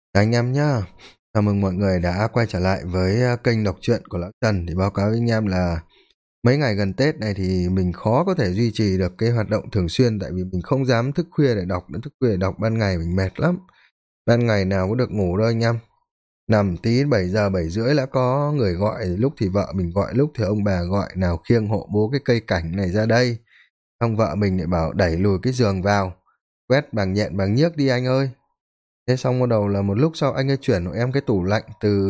Anh em nhá, chào mừng mọi người đã quay trở lại với kênh đọc truyện của Lão Trần. Thì báo cáo với anh em là mấy ngày gần Tết này thì mình khó có thể duy trì được cái hoạt động thường xuyên, tại vì mình không dám thức khuya để đọc nữa. Thức khuya để đọc ban ngày mình mệt lắm, ban ngày nào có được ngủ đâu anh em. Nằm tí 7 giờ 7 rưỡi đã có người gọi, lúc thì vợ mình gọi, lúc thì ông bà gọi, nào khiêng hộ bố cái cây cảnh này ra đây. Ông vợ mình lại bảo đẩy lùi cái giường vào, quét bằng nhện bằng nhiếc đi anh ơi. Thế xong bắt đầu là một lúc sau anh ấy chuyển hộ em cái tủ lạnh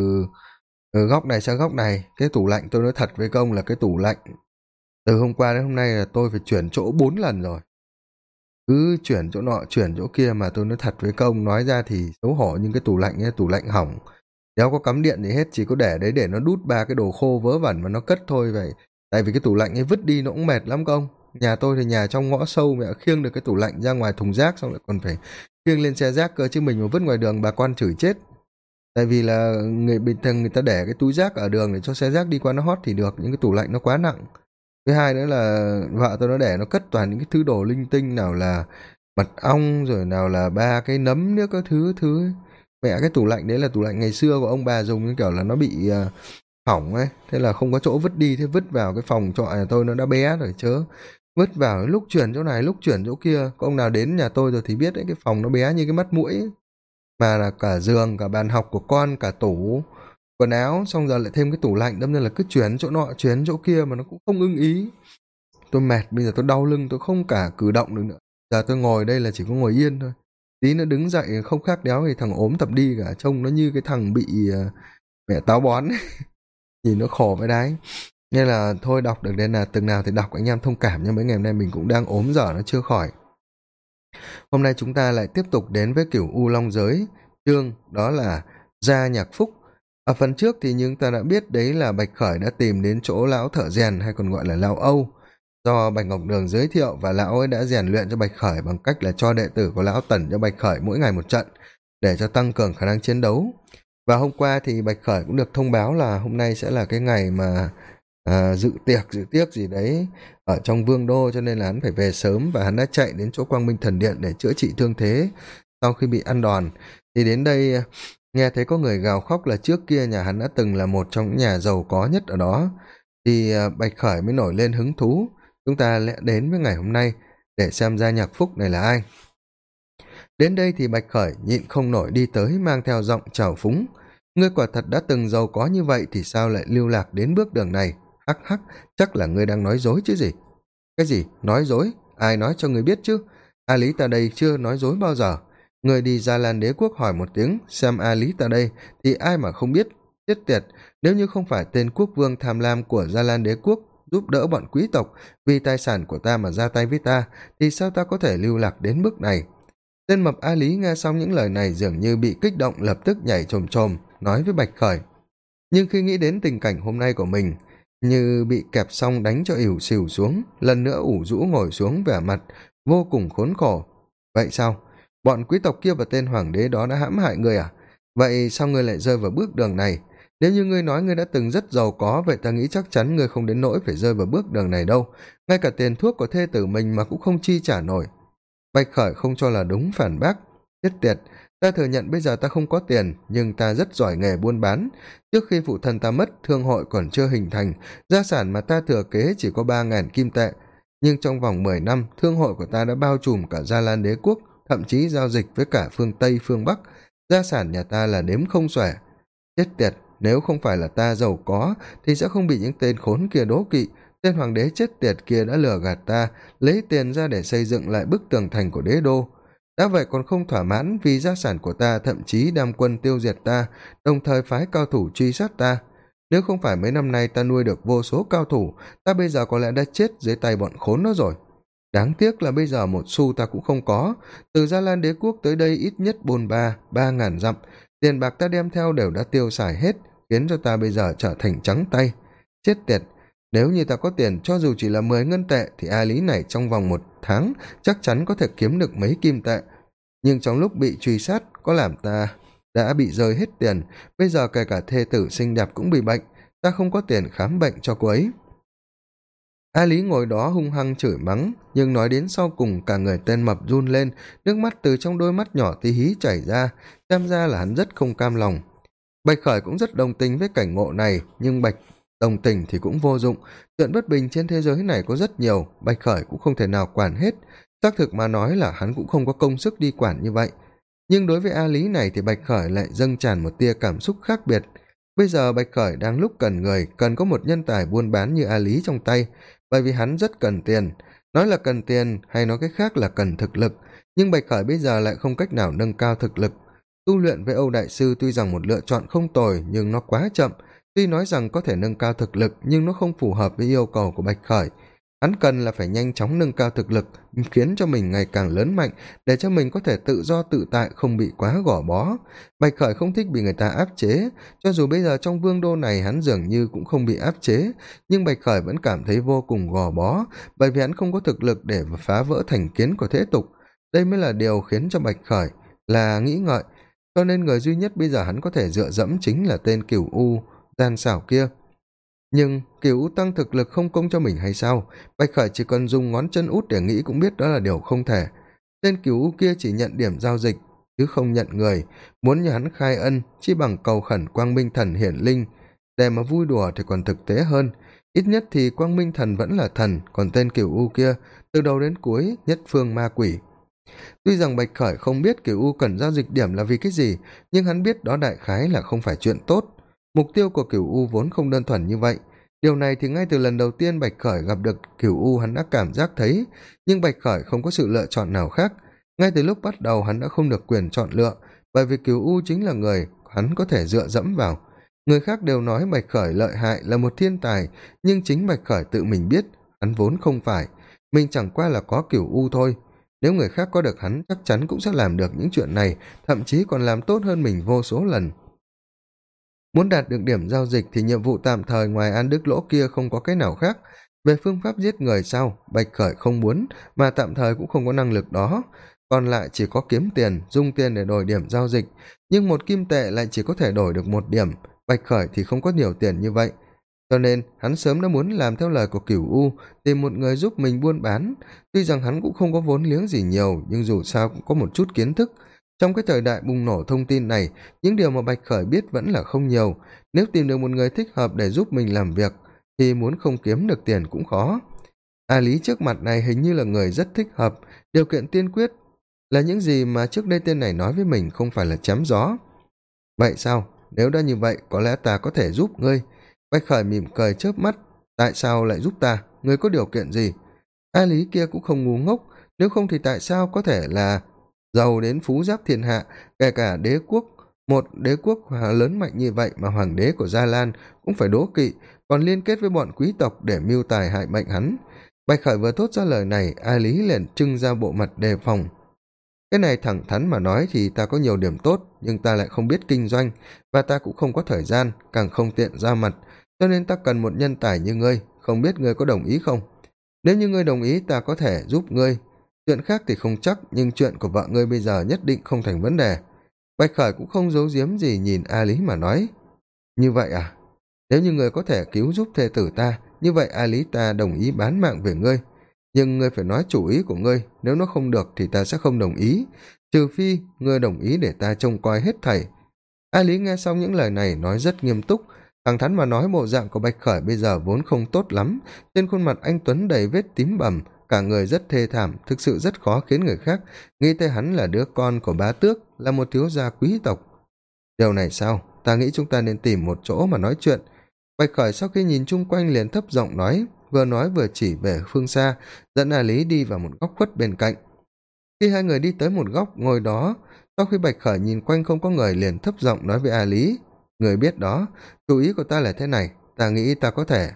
từ góc này sang góc này. Cái tủ lạnh tôi nói thật với công là cái tủ lạnh từ hôm qua đến hôm nay là tôi phải chuyển chỗ 4 lần rồi, cứ chuyển chỗ nọ chuyển chỗ kia. Mà tôi nói thật với công, nói ra thì xấu hổ, nhưng cái tủ lạnh ấy, tủ lạnh hỏng, đéo có cắm điện gì hết, chỉ có để đấy để nó đút ba cái đồ khô vớ vẩn mà nó cất thôi vậy. Tại vì cái tủ lạnh ấy vứt đi nó cũng mệt lắm công. Nhà tôi thì nhà trong ngõ sâu, mẹ khiêng được cái tủ lạnh ra ngoài thùng rác xong lại còn phải khiêng lên xe rác cơ, chứ mình mà vứt ngoài đường bà con chửi chết. Tại vì là người bình thường người ta để cái túi rác ở đường để cho xe rác đi qua nó hót thì được, nhưng cái tủ lạnh nó quá nặng. Thứ hai nữa là vợ tôi nó để nó cất toàn những cái thứ đồ linh tinh, nào là mật ong, rồi nào là ba cái nấm nữa, các thứ ấy. Mẹ, cái tủ lạnh đấy là tủ lạnh ngày xưa của ông bà dùng, cái kiểu là nó bị hỏng ấy, thế là không có chỗ vứt đi, thế vứt vào cái phòng trọ nhà tôi nó đã bé rồi chớ. Vứt vào lúc chuyển chỗ này lúc chuyển chỗ kia, có ông nào đến nhà tôi rồi thì biết đấy, cái phòng nó bé như cái mắt mũi ấy. Mà là cả giường, cả bàn học của con, cả tủ quần áo, xong giờ lại thêm cái tủ lạnh, đâm ra là cứ chuyển chỗ nọ chuyển chỗ kia mà nó cũng không ưng ý. Tôi mệt, bây giờ tôi đau lưng, tôi không cả cử động được nữa. Giờ tôi ngồi đây là chỉ có ngồi yên thôi, tí nữa đứng dậy không khác đéo thì thằng ốm tập đi cả, trông nó như cái thằng bị mẹ táo bón ấy. Nhìn nó khổ với đái. Nên là thôi, đọc được đến là từng nào thì đọc, anh em thông cảm, nhưng mấy ngày hôm nay mình cũng đang ốm dở nó chưa khỏi. Hôm nay chúng ta lại tiếp tục đến với kiểu U Long Giới, chương đó là Gia Nhạc Phúc. Ở phần trước thì chúng ta đã biết đấy là Bạch Khởi đã tìm đến chỗ lão thợ rèn, hay còn gọi là lão Âu, do Bạch Ngọc Đường giới thiệu, và lão ấy đã rèn luyện cho Bạch Khởi bằng cách là cho đệ tử của lão tẩn cho Bạch Khởi mỗi ngày một trận, để cho tăng cường khả năng chiến đấu. Và hôm qua thì Bạch Khởi cũng được thông báo là hôm nay sẽ là cái ngày mà dự tiệc gì đấy ở trong vương đô, cho nên là hắn phải về sớm, và hắn đã chạy đến chỗ Quang Minh Thần Điện để chữa trị thương thế sau khi bị ăn đòn. Thì đến đây nghe thấy có người gào khóc là trước kia nhà hắn đã từng là một trong những nhà giàu có nhất ở đó, thì Bạch Khởi mới nổi lên hứng thú. Chúng ta lại đến với ngày hôm nay để xem Gia Nhạc Phúc này là ai. Đến đây thì Bạch Khởi nhịn không nổi đi tới, mang theo giọng trào phúng: ngươi quả thật đã từng giàu có như vậy thì sao lại lưu lạc đến bước đường này? Hắc hắc, chắc là ngươi đang nói dối chứ gì. Cái gì nói dối? Ai nói cho ngươi biết chứ? A Lý ta đây chưa nói dối bao giờ. Ngươi đi Gia Lan Đế quốc hỏi một tiếng xem A Lý ta đây thì ai mà không biết. Chết tiệt, nếu như không phải tên quốc vương tham lam của Gia Lan Đế quốc giúp đỡ bọn quý tộc vì tài sản của ta mà ra tay với ta, thì sao ta có thể lưu lạc đến bước này? Tên mập A Lý nghe xong những lời này dường như bị kích động, lập tức nhảy chồm chồm nói với Bạch Khởi. Nhưng khi nghĩ đến tình cảnh hôm nay của mình, như bị kẹp xong đánh cho ỉu xìu xuống, lần nữa ủ rũ ngồi xuống, vẻ mặt vô cùng khốn khổ. Vậy sao? Bọn quý tộc kia và tên hoàng đế đó đã hãm hại ngươi à? Vậy sao ngươi lại rơi vào bước đường này? Nếu như ngươi nói ngươi đã từng rất giàu có, vậy ta nghĩ chắc chắn ngươi không đến nỗi phải rơi vào bước đường này đâu. Ngay cả tiền thuốc của thê tử mình mà cũng không chi trả nổi. Bạch Khởi không cho là đúng, phản bác. Chết tiệt, ta thừa nhận bây giờ ta không có tiền, nhưng ta rất giỏi nghề buôn bán. Trước khi phụ thân ta mất, thương hội còn chưa hình thành, gia sản mà ta thừa kế chỉ có 3.000 kim tệ. Nhưng trong vòng 10 năm, thương hội của ta đã bao trùm cả Gia Lan Đế quốc, thậm chí giao dịch với cả phương Tây, phương Bắc. Gia sản nhà ta là đếm không xuể. Chết tiệt, nếu không phải là ta giàu có, thì sẽ không bị những tên khốn kia đố kỵ. Tên hoàng đế chết tiệt kia đã lừa gạt ta, lấy tiền ra để xây dựng lại bức tường thành của đế đô. Đã vậy còn không thỏa mãn, vì gia sản của ta thậm chí đem quân tiêu diệt ta, đồng thời phái cao thủ truy sát ta. Nếu không phải mấy năm nay ta nuôi được vô số cao thủ, ta bây giờ có lẽ đã chết dưới tay bọn khốn đó rồi. Đáng tiếc là bây giờ một xu ta cũng không có. Từ Gia Lan Đế quốc tới đây ít nhất bôn 3.000 dặm, tiền bạc ta đem theo đều đã tiêu xài hết, khiến cho ta bây giờ trở thành trắng tay. Chết tiệt, nếu như ta có tiền cho dù chỉ là 10 ngân tệ thì A Lý này trong vòng 1 tháng chắc chắn có thể kiếm được mấy kim tệ. Nhưng trong lúc bị truy sát có làm ta đã bị rơi hết tiền, bây giờ kể cả thê tử xinh đẹp cũng bị bệnh, ta không có tiền khám bệnh cho cô ấy. A Lý ngồi đó hung hăng chửi mắng, nhưng nói đến sau cùng cả người tên mập run lên, nước mắt từ trong đôi mắt nhỏ tí hí chảy ra, xem ra là hắn rất không cam lòng. Bạch Khởi cũng rất đồng tình với cảnh ngộ này, nhưng Bạch đồng tình thì cũng vô dụng, chuyện bất bình trên thế giới này có rất nhiều, Bạch Khởi cũng không thể nào quản hết, xác thực mà nói là hắn cũng không có công sức đi quản như vậy. Nhưng đối với A Lý này thì Bạch Khởi lại dâng tràn một tia cảm xúc khác biệt. Bây giờ Bạch Khởi đang lúc cần người, cần có một nhân tài buôn bán như A Lý trong tay, bởi vì hắn rất cần tiền. Nói là cần tiền hay nói cách khác là cần thực lực, nhưng Bạch Khởi bây giờ lại không cách nào nâng cao thực lực. Tu luyện với Âu Đại Sư tuy rằng một lựa chọn không tồi nhưng nó quá chậm, tuy nói rằng có thể nâng cao thực lực nhưng nó không phù hợp với yêu cầu của Bạch Khởi. Hắn cần là phải nhanh chóng nâng cao thực lực, khiến cho mình ngày càng lớn mạnh, để cho mình có thể tự do tự tại, không bị quá gò bó. Bạch Khởi không thích bị người ta áp chế, cho dù bây giờ trong vương đô này hắn dường như cũng không bị áp chế, nhưng Bạch Khởi vẫn cảm thấy vô cùng gò bó, bởi vì hắn không có thực lực để phá vỡ thành kiến của thế tục. Đây mới là điều khiến cho Bạch Khởi là nghĩ ngợi, cho nên người duy nhất bây giờ hắn có thể dựa dẫm chính là tên Cửu U gian xảo kia. Nhưng Cửu U tăng thực lực không công cho mình hay sao? Bạch Khởi chỉ cần dùng ngón chân út để nghĩ cũng biết đó là điều không thể. Tên Cửu U kia chỉ nhận điểm giao dịch chứ không nhận người, muốn nhà hắn khai ân chỉ bằng cầu khẩn Quang Minh Thần hiển linh, để mà vui đùa thì còn thực tế hơn. Ít nhất thì Quang Minh Thần vẫn là thần, còn tên Cửu U kia từ đầu đến cuối nhất phương ma quỷ. Tuy rằng Bạch Khởi không biết Cửu U cần giao dịch điểm là vì cái gì, nhưng hắn biết đó đại khái là không phải chuyện tốt. Mục tiêu của Cửu U vốn không đơn thuần như vậy. Điều này thì ngay từ lần đầu tiên Bạch Khởi gặp được Cửu U hắn đã cảm giác thấy, nhưng Bạch Khởi không có sự lựa chọn nào khác. Ngay từ lúc bắt đầu hắn đã không được quyền chọn lựa, bởi vì Cửu U chính là người hắn có thể dựa dẫm vào. Người khác đều nói Bạch Khởi lợi hại, là một thiên tài, nhưng chính Bạch Khởi tự mình biết, hắn vốn không phải. Mình chẳng qua là có Cửu U thôi. Nếu người khác có được hắn chắc chắn cũng sẽ làm được những chuyện này, thậm chí còn làm tốt hơn mình vô số lần. Muốn đạt được điểm giao dịch thì nhiệm vụ tạm thời ngoài An Đức Lỗ kia không có cái nào khác. Về phương pháp giết người sau, Bạch Khởi không muốn, mà tạm thời cũng không có năng lực đó. Còn lại chỉ có kiếm tiền, dùng tiền để đổi điểm giao dịch, nhưng một kim tệ lại chỉ có thể đổi được 1 điểm. Bạch Khởi thì không có nhiều tiền như vậy. Cho nên, hắn sớm đã muốn làm theo lời của Cửu U, tìm một người giúp mình buôn bán. Tuy rằng hắn cũng không có vốn liếng gì nhiều, nhưng dù sao cũng có một chút kiến thức. Trong cái thời đại bùng nổ thông tin này, những điều mà Bạch Khởi biết vẫn là không nhiều. Nếu tìm được một người thích hợp để giúp mình làm việc, thì muốn không kiếm được tiền cũng khó. A Lý trước mặt này hình như là người rất thích hợp. Điều kiện tiên quyết là những gì mà trước đây tên này nói với mình không phải là chém gió. Vậy sao? Nếu đã như vậy, có lẽ ta có thể giúp ngươi. Bạch Khởi mỉm cười chớp mắt. Tại sao lại giúp ta? Ngươi có điều kiện gì? A Lý kia cũng không ngu ngốc. Nếu không thì tại sao có thể là giàu đến phú giáp thiên hạ, kể cả đế quốc, một đế quốc lớn mạnh như vậy mà hoàng đế của Gia Lan cũng phải đố kỵ, còn liên kết với bọn quý tộc để mưu tài hại mệnh hắn. Bạch Khởi vừa thốt ra lời này, A Lý liền trưng ra bộ mặt đề phòng. Cái này thẳng thắn mà nói thì ta có nhiều điểm tốt, nhưng ta lại không biết kinh doanh, và ta cũng không có thời gian, càng không tiện ra mặt, cho nên ta cần một nhân tài như ngươi, không biết ngươi có đồng ý không? Nếu như ngươi đồng ý ta có thể giúp ngươi. Chuyện khác thì không chắc, nhưng chuyện của vợ ngươi bây giờ nhất định không thành vấn đề. Bạch Khởi cũng không giấu giếm gì nhìn A Lý mà nói. Như vậy à? Nếu như ngươi có thể cứu giúp thê tử ta, như vậy A Lý ta đồng ý bán mạng về ngươi. Nhưng ngươi phải nói chủ ý của ngươi, nếu nó không được thì ta sẽ không đồng ý, trừ phi ngươi đồng ý để ta trông coi hết thảy. A Lý nghe xong những lời này nói rất nghiêm túc, thẳng thắn mà nói bộ dạng của Bạch Khởi bây giờ vốn không tốt lắm, trên khuôn mặt anh tuấn đầy vết tím bầm, cả người rất thê thảm, thực sự rất khó khiến người khác nghĩ tới hắn là đứa con của bá tước, là một thiếu gia quý tộc. Điều này sao? Ta nghĩ chúng ta nên tìm một chỗ mà nói chuyện. Bạch Khởi sau khi nhìn chung quanh liền thấp giọng nói vừa chỉ về phương xa, dẫn A Lý đi vào một góc khuất bên cạnh. Khi hai người đi tới một góc ngồi đó, sau khi Bạch Khởi nhìn quanh không có người liền thấp giọng nói với A Lý, người biết đó, chủ ý của ta là thế này, ta nghĩ ta có thể.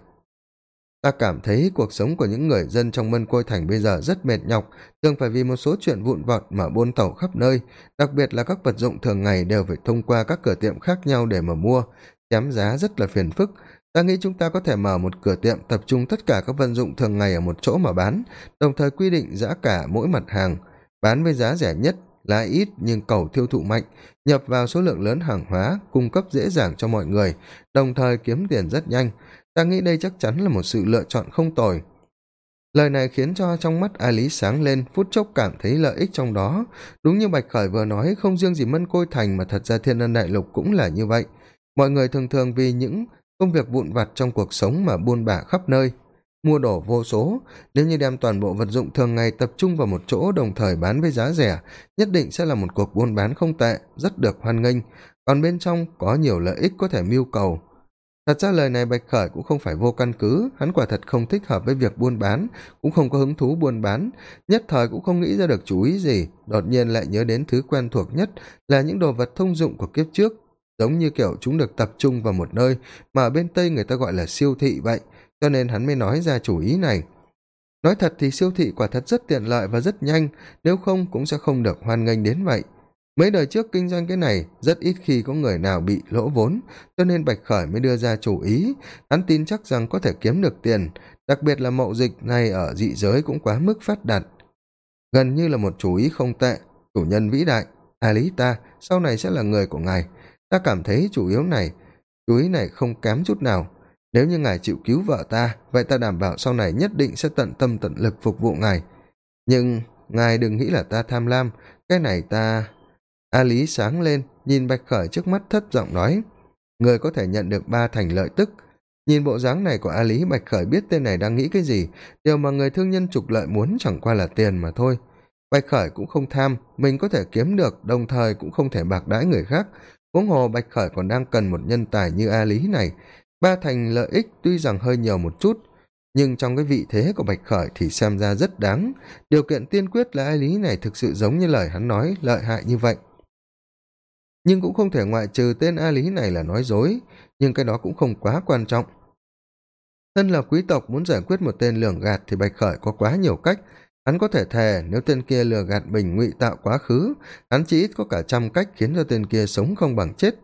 Ta cảm thấy cuộc sống của những người dân trong Mân Côi Thành bây giờ rất mệt nhọc, thường phải vì một số chuyện vụn vặt mà buôn tẩu khắp nơi, đặc biệt là các vật dụng thường ngày đều phải thông qua các cửa tiệm khác nhau để mà mua, chém giá rất là phiền phức. Ta nghĩ chúng ta có thể mở một cửa tiệm tập trung tất cả các vật dụng thường ngày ở một chỗ mà bán, đồng thời quy định giá cả mỗi mặt hàng, bán với giá rẻ nhất, lãi ít nhưng cầu tiêu thụ mạnh, nhập vào số lượng lớn hàng hóa, cung cấp dễ dàng cho mọi người, đồng thời kiếm tiền rất nhanh. Ta nghĩ đây chắc chắn là một sự lựa chọn không tồi. Lời này khiến cho trong mắt A Lý sáng lên, phút chốc cảm thấy lợi ích trong đó. Đúng như Bạch Khởi vừa nói, không riêng gì Mân Côi Thành mà thật ra Thiên Ân Đại Lục cũng là như vậy. Mọi người thường thường vì những công việc vụn vặt trong cuộc sống mà buôn bã khắp nơi, mua đồ vô số. Nếu như đem toàn bộ vật dụng thường ngày tập trung vào một chỗ đồng thời bán với giá rẻ, nhất định sẽ là một cuộc buôn bán không tệ, rất được hoan nghênh. Còn bên trong có nhiều lợi ích có thể mưu cầu. Thật ra lời này Bạch Khởi cũng không phải vô căn cứ, hắn quả thật không thích hợp với việc buôn bán, cũng không có hứng thú buôn bán, nhất thời cũng không nghĩ ra được chủ ý gì, đột nhiên lại nhớ đến thứ quen thuộc nhất là những đồ vật thông dụng của kiếp trước, giống như kiểu chúng được tập trung vào một nơi mà ở bên Tây người ta gọi là siêu thị vậy, cho nên hắn mới nói ra chủ ý này. Nói thật thì siêu thị quả thật rất tiện lợi và rất nhanh, nếu không cũng sẽ không được hoan nghênh đến vậy. Mấy đời trước kinh doanh cái này, rất ít khi có người nào bị lỗ vốn, cho nên Bạch Khởi mới đưa ra chủ ý, hắn tin chắc rằng có thể kiếm được tiền, đặc biệt là mậu dịch này ở dị giới cũng quá mức phát đạt. Gần như là một chủ ý không tệ, chủ nhân vĩ đại, A Lý ta, sau này sẽ là người của ngài. Ta cảm thấy chủ ý này không kém chút nào. Nếu như ngài chịu cứu vợ ta, vậy ta đảm bảo sau này nhất định sẽ tận tâm tận lực phục vụ ngài. Nhưng, ngài đừng nghĩ là ta tham lam, cái này ta... A Lý sáng lên, nhìn Bạch Khởi trước mắt thấp giọng nói, người có thể nhận được 3 thành lợi tức. Nhìn bộ dáng này của A Lý, Bạch Khởi biết tên này đang nghĩ cái gì, điều mà người thương nhân trục lợi muốn chẳng qua là tiền mà thôi. Bạch Khởi cũng không tham, mình có thể kiếm được, đồng thời cũng không thể bạc đãi người khác. Huống hồ Bạch Khởi còn đang cần một nhân tài như A Lý này. 3 thành lợi ích tuy rằng hơi nhiều một chút, nhưng trong cái vị thế của Bạch Khởi thì xem ra rất đáng. Điều kiện tiên quyết là A Lý này thực sự giống như lời hắn nói, lợi hại như vậy. Nhưng cũng không thể ngoại trừ tên A Lý này là nói dối, nhưng cái đó cũng không quá quan trọng. Thân là quý tộc muốn giải quyết một tên lường gạt thì Bạch Khởi có quá nhiều cách. Hắn có thể thề nếu tên kia lừa gạt mình ngụy tạo quá khứ, hắn chỉ ít có cả 100 cách khiến cho tên kia sống không bằng chết.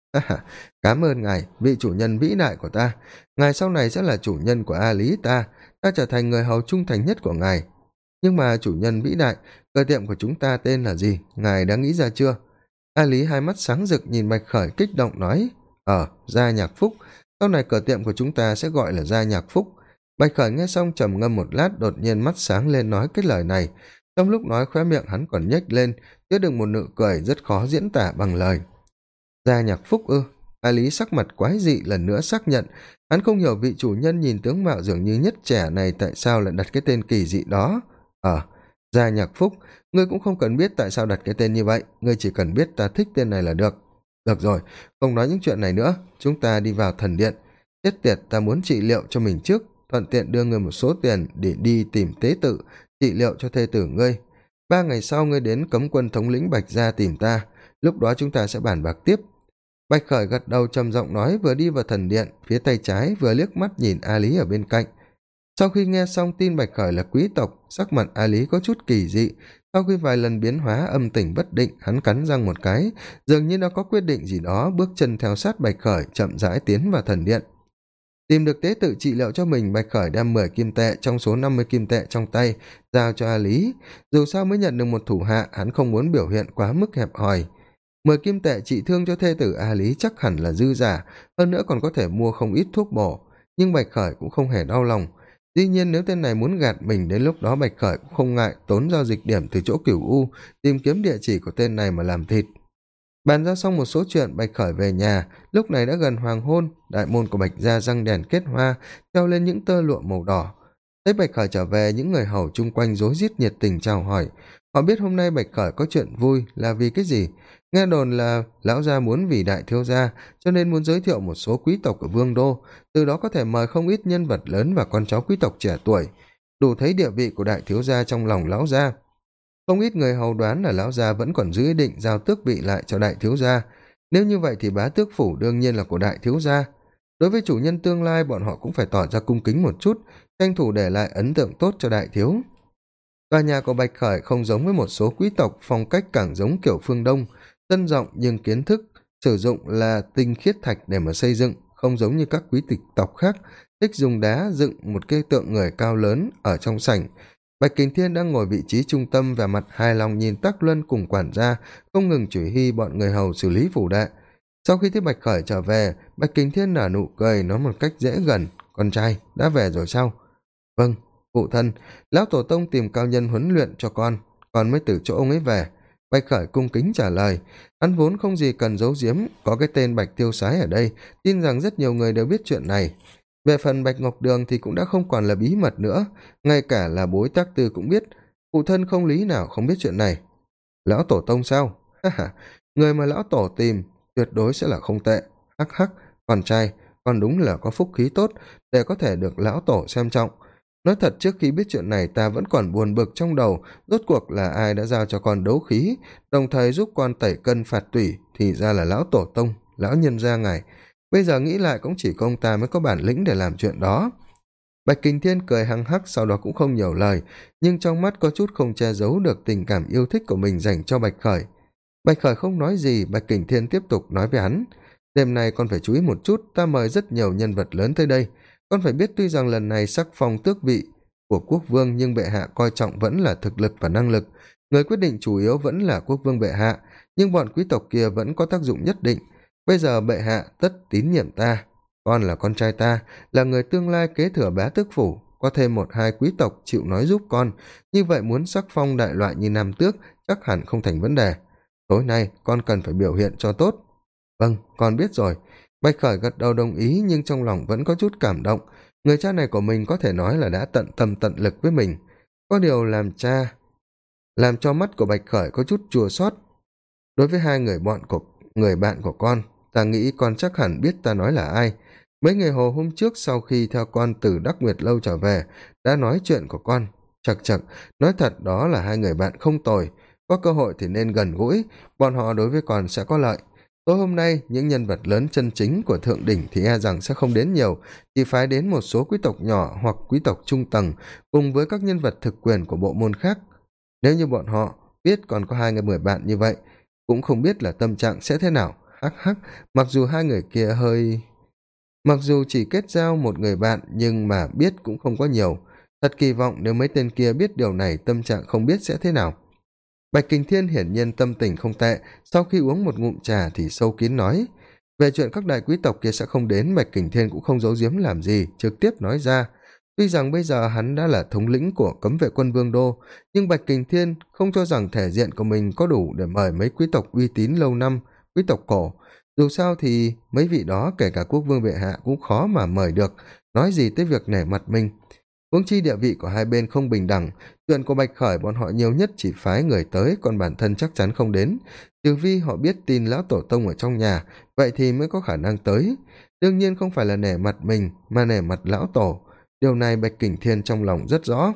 Cảm ơn ngài, vị chủ nhân vĩ đại của ta. Ngài sau này sẽ là chủ nhân của A Lý ta trở thành người hầu trung thành nhất của ngài. Nhưng mà chủ nhân vĩ đại, cửa tiệm của chúng ta tên là gì, ngài đã nghĩ ra chưa? A Lý hai mắt sáng rực nhìn Bạch Khởi kích động nói, Gia Nhạc Phúc, sau này cửa tiệm của chúng ta sẽ gọi là Gia Nhạc Phúc. Bạch Khởi nghe xong trầm ngâm một lát, đột nhiên mắt sáng lên nói cái lời này. Trong lúc nói khóe miệng hắn còn nhếch lên, chứa đựng một nụ cười rất khó diễn tả bằng lời. Gia Nhạc Phúc ư? A Lý sắc mặt quái dị lần nữa xác nhận, hắn không hiểu vị chủ nhân nhìn tướng mạo dường như nhất trẻ này tại sao lại đặt cái tên kỳ dị đó. Gia Nhạc Phúc, ngươi cũng không cần biết tại sao đặt cái tên như vậy, ngươi chỉ cần biết ta thích tên này là được. Được rồi, không nói những chuyện này nữa, chúng ta đi vào thần điện. Chết tiệt, ta muốn trị liệu cho mình trước, thuận tiện đưa ngươi một số tiền để đi tìm tế tự, trị liệu cho thê tử ngươi. 3 ngày sau ngươi đến cấm quân thống lĩnh Bạch Gia tìm ta, lúc đó chúng ta sẽ bàn bạc tiếp. Bạch Khởi gật đầu trầm giọng nói, vừa đi vào thần điện, phía tay trái vừa liếc mắt nhìn A Lý ở bên cạnh. Sau khi nghe xong tin Bạch Khởi là quý tộc, sắc mặt A Lý có chút kỳ dị. Sau khi vài lần biến hóa âm tình bất định, hắn cắn răng một cái, dường như đã có quyết định gì đó, bước chân theo sát Bạch Khởi, chậm rãi tiến vào thần điện. Tìm được tế tự trị liệu cho mình, Bạch Khởi đem 10 kim tệ trong số 50 kim tệ trong tay, giao cho A Lý. Dù sao mới nhận được một thủ hạ, hắn không muốn biểu hiện quá mức hẹp hòi. 10 kim tệ trị thương cho thê tử A Lý chắc hẳn là dư giả, hơn nữa còn có thể mua không ít thuốc bổ, nhưng Bạch Khởi cũng không hề đau lòng. Dĩ nhiên nếu tên này muốn gạt mình, đến lúc đó Bạch Khởi cũng không ngại tốn giao dịch điểm từ chỗ Cửu U, tìm kiếm địa chỉ của tên này mà làm thịt. Bàn ra xong một số chuyện, Bạch Khởi về nhà, lúc này đã gần hoàng hôn, đại môn của Bạch Gia răng đèn kết hoa, treo lên những tơ lụa màu đỏ. Thấy Bạch Khởi trở về, những người hầu chung quanh rối rít nhiệt tình chào hỏi. Họ biết hôm nay Bạch Khởi có chuyện vui là vì cái gì. Nghe đồn là lão gia muốn vì đại thiếu gia, cho nên muốn giới thiệu một số quý tộc ở Vương Đô, từ đó có thể mời không ít nhân vật lớn và con cháu quý tộc trẻ tuổi, đủ thấy địa vị của đại thiếu gia trong lòng lão gia. Không ít người hầu đoán là lão gia vẫn còn giữ ý định giao tước vị lại cho đại thiếu gia. Nếu như vậy thì bá tước phủ đương nhiên là của đại thiếu gia. Đối với chủ nhân tương lai, bọn họ cũng phải tỏ ra cung kính một chút, tranh thủ để lại ấn tượng tốt cho đại thiếu. Tòa nhà của Bạch Khởi không giống với một số quý tộc, phong cách càng giống kiểu phương Đông, tân rộng nhưng kiến thức sử dụng là tinh khiết thạch để mà xây dựng, không giống như các quý tộc khác thích dùng đá dựng một cái tượng người cao lớn ở trong sảnh. Bạch Kình Thiên đang ngồi vị trí trung tâm, vẻ mặt hài lòng nhìn Tắc Luân cùng quản gia không ngừng chỉ huy bọn người hầu xử lý phủ đệ. Sau khi thấy Bạch Khởi trở về, Bạch Kình Thiên nở nụ cười nói một cách dễ gần, con trai đã về rồi sao? Vâng. phụ thân, lão tổ tông tìm cao nhân huấn luyện cho con mới từ chỗ ông ấy về. Bạch Khởi cung kính trả lời. Hắn vốn không gì cần giấu giếm, có cái tên Bạch Tiêu Sái ở đây, tin rằng rất nhiều người đều biết chuyện này. Về phần Bạch Ngọc Đường thì cũng đã không còn là bí mật nữa, ngay cả là bối Tác Tư cũng biết, phụ thân không lý nào không biết chuyện này. Lão tổ tông sao? Ha ha, người mà lão tổ tìm tuyệt đối sẽ là không tệ. Hắc hắc, con trai, con đúng là có phúc khí tốt để có thể được lão tổ xem trọng. Nói thật, trước khi biết chuyện này ta vẫn còn buồn bực trong đầu, rốt cuộc là ai đã giao cho con đấu khí, đồng thời giúp con tẩy cân phạt tủy, thì ra là lão tổ tông, lão nhân gia ngài. Bây giờ nghĩ lại cũng chỉ có ông ta mới có bản lĩnh để làm chuyện đó. Bạch Kình Thiên cười hăng hắc, sau đó cũng không nhiều lời, nhưng trong mắt có chút không che giấu được tình cảm yêu thích của mình dành cho Bạch Khởi. Bạch Khởi không nói gì, Bạch Kình Thiên tiếp tục nói với hắn. Đêm nay con phải chú ý một chút, ta mời rất nhiều nhân vật lớn tới đây. Con phải biết tuy rằng lần này sắc phong tước vị của quốc vương, nhưng bệ hạ coi trọng vẫn là thực lực và năng lực. Người quyết định chủ yếu vẫn là quốc vương bệ hạ, nhưng bọn quý tộc kia vẫn có tác dụng nhất định. Bây giờ bệ hạ tất tín nhiệm ta. Con là con trai ta, là người tương lai kế thừa bá tước phủ. Có thêm một hai quý tộc chịu nói giúp con, như vậy muốn sắc phong đại loại như nam tước chắc hẳn không thành vấn đề. Tối nay con cần phải biểu hiện cho tốt. Vâng, con biết rồi. Bạch Khởi gật đầu đồng ý, nhưng trong lòng vẫn có chút cảm động. Người cha này của mình có thể nói là đã tận tâm tận lực với mình. Có điều làm cha làm cho mắt của Bạch Khởi có chút chua xót. Đối với hai người bạn của con, ta nghĩ con chắc hẳn biết ta nói là ai. Mấy ngày hồ hôm trước sau khi theo con từ Đắc Nguyệt Lâu trở về, đã nói chuyện của con. Chật chật, nói thật đó là hai người bạn không tồi. Có cơ hội thì nên gần gũi, bọn họ đối với con sẽ có lợi. Tối hôm nay, những nhân vật lớn chân chính của thượng đỉnh thì e rằng sẽ không đến nhiều, chỉ phái đến một số quý tộc nhỏ hoặc quý tộc trung tầng, cùng với các nhân vật thực quyền của bộ môn khác. Nếu như bọn họ biết còn có hai người bạn như vậy, cũng không biết là tâm trạng sẽ thế nào. Hắc hắc, mặc dù hai người kia mặc dù chỉ kết giao một người bạn, nhưng mà biết cũng không có nhiều. Thật kỳ vọng nếu mấy tên kia biết điều này, tâm trạng không biết sẽ thế nào. Bạch Kình Thiên hiển nhiên tâm tình không tệ, sau khi uống một ngụm trà thì sâu kín nói. Về chuyện các đại quý tộc kia sẽ không đến, Bạch Kình Thiên cũng không giấu giếm làm gì, trực tiếp nói ra. Tuy rằng bây giờ hắn đã là thống lĩnh của cấm vệ quân Vương Đô, nhưng Bạch Kình Thiên không cho rằng thể diện của mình có đủ để mời mấy quý tộc uy tín lâu năm, quý tộc cổ. Dù sao thì mấy vị đó kể cả quốc vương bệ hạ cũng khó mà mời được, nói gì tới việc nể mặt mình. Huống chi địa vị của hai bên không bình đẳng, chuyện của Bạch Khởi bọn họ nhiều nhất chỉ phái người tới, còn bản thân chắc chắn không đến. Trừ phi họ biết tin lão tổ tông ở trong nhà, vậy thì mới có khả năng tới. Đương nhiên không phải là nể mặt mình, mà nể mặt lão tổ. Điều này Bạch Kình Thiên trong lòng rất rõ.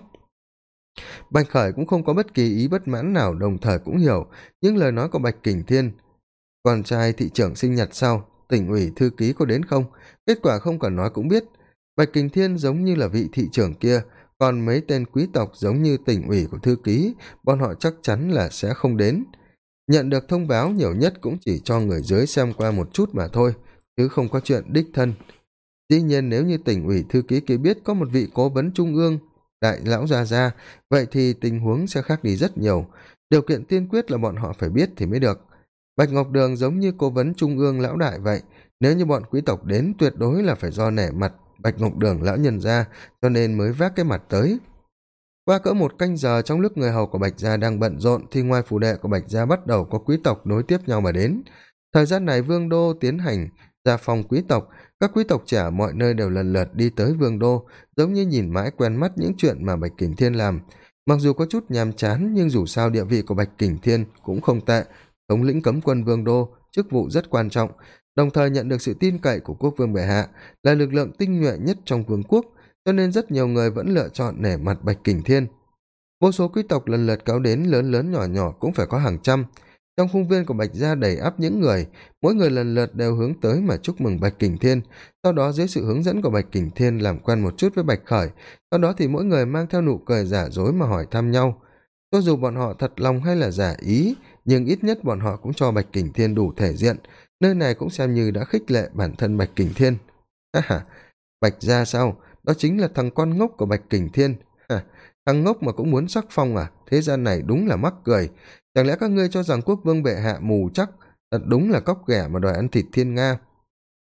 Bạch Khởi cũng không có bất kỳ ý bất mãn nào, đồng thời cũng hiểu những lời nói của Bạch Kình Thiên. Con trai thị trưởng sinh nhật sau, tỉnh ủy thư ký có đến không? Kết quả không cần nói cũng biết. Bạch Kình Thiên giống như là vị thị trưởng kia, còn mấy tên quý tộc giống như tỉnh ủy của thư ký, bọn họ chắc chắn là sẽ không đến. Nhận được thông báo nhiều nhất cũng chỉ cho người dưới xem qua một chút mà thôi, chứ không có chuyện đích thân. Dĩ nhiên nếu như tỉnh ủy thư ký kia biết có một vị cố vấn trung ương, đại lão gia gia, vậy thì tình huống sẽ khác đi rất nhiều. Điều kiện tiên quyết là bọn họ phải biết thì mới được. Bạch Ngọc Đường giống như cố vấn trung ương lão đại vậy, nếu như bọn quý tộc đến tuyệt đối là phải do nể mặt Bạch Ngọc Đường lão nhân gia, cho nên mới vác cái mặt tới. Qua cỡ một canh giờ, trong lúc người hầu của Bạch gia đang bận rộn thì ngoài phủ đệ của Bạch gia bắt đầu có quý tộc nối tiếp nhau mà đến. Thời gian này Vương đô tiến hành ra phòng quý tộc, các quý tộc trẻ mọi nơi đều lần lượt đi tới Vương đô, giống như nhìn mãi quen mắt những chuyện mà Bạch Kình Thiên làm. Mặc dù có chút nhàm chán, nhưng dù sao địa vị của Bạch Kình Thiên cũng không tệ, thống lĩnh cấm quân Vương đô, chức vụ rất quan trọng, đồng thời nhận được sự tin cậy của quốc vương bệ hạ, là lực lượng tinh nhuệ nhất trong vương quốc, cho nên rất nhiều người vẫn lựa chọn nể mặt Bạch Kình Thiên. Vô số quý tộc lần lượt kéo đến, lớn lớn nhỏ nhỏ cũng phải có hàng trăm. Trong khung viên của Bạch gia đầy ắp những người, mỗi người lần lượt đều hướng tới mà chúc mừng Bạch Kình Thiên, sau đó dưới sự hướng dẫn của Bạch Kình Thiên làm quen một chút với Bạch Khởi, sau đó thì mỗi người mang theo nụ cười giả dối mà hỏi thăm nhau. Cho dù bọn họ thật lòng hay là giả ý, nhưng ít nhất bọn họ cũng cho Bạch Kình Thiên đủ thể diện, nơi này cũng xem như đã khích lệ bản thân Bạch Kình Thiên. Ha ha, Bạch gia sao? Đó chính là thằng con ngốc của Bạch Kình Thiên. Ha, thằng ngốc mà cũng muốn sắc phong à? Thế gian này đúng là mắc cười. Chẳng lẽ các ngươi cho rằng quốc vương bệ hạ mù chắc? Thật đúng là cóc ghẻ mà đòi ăn thịt thiên nga.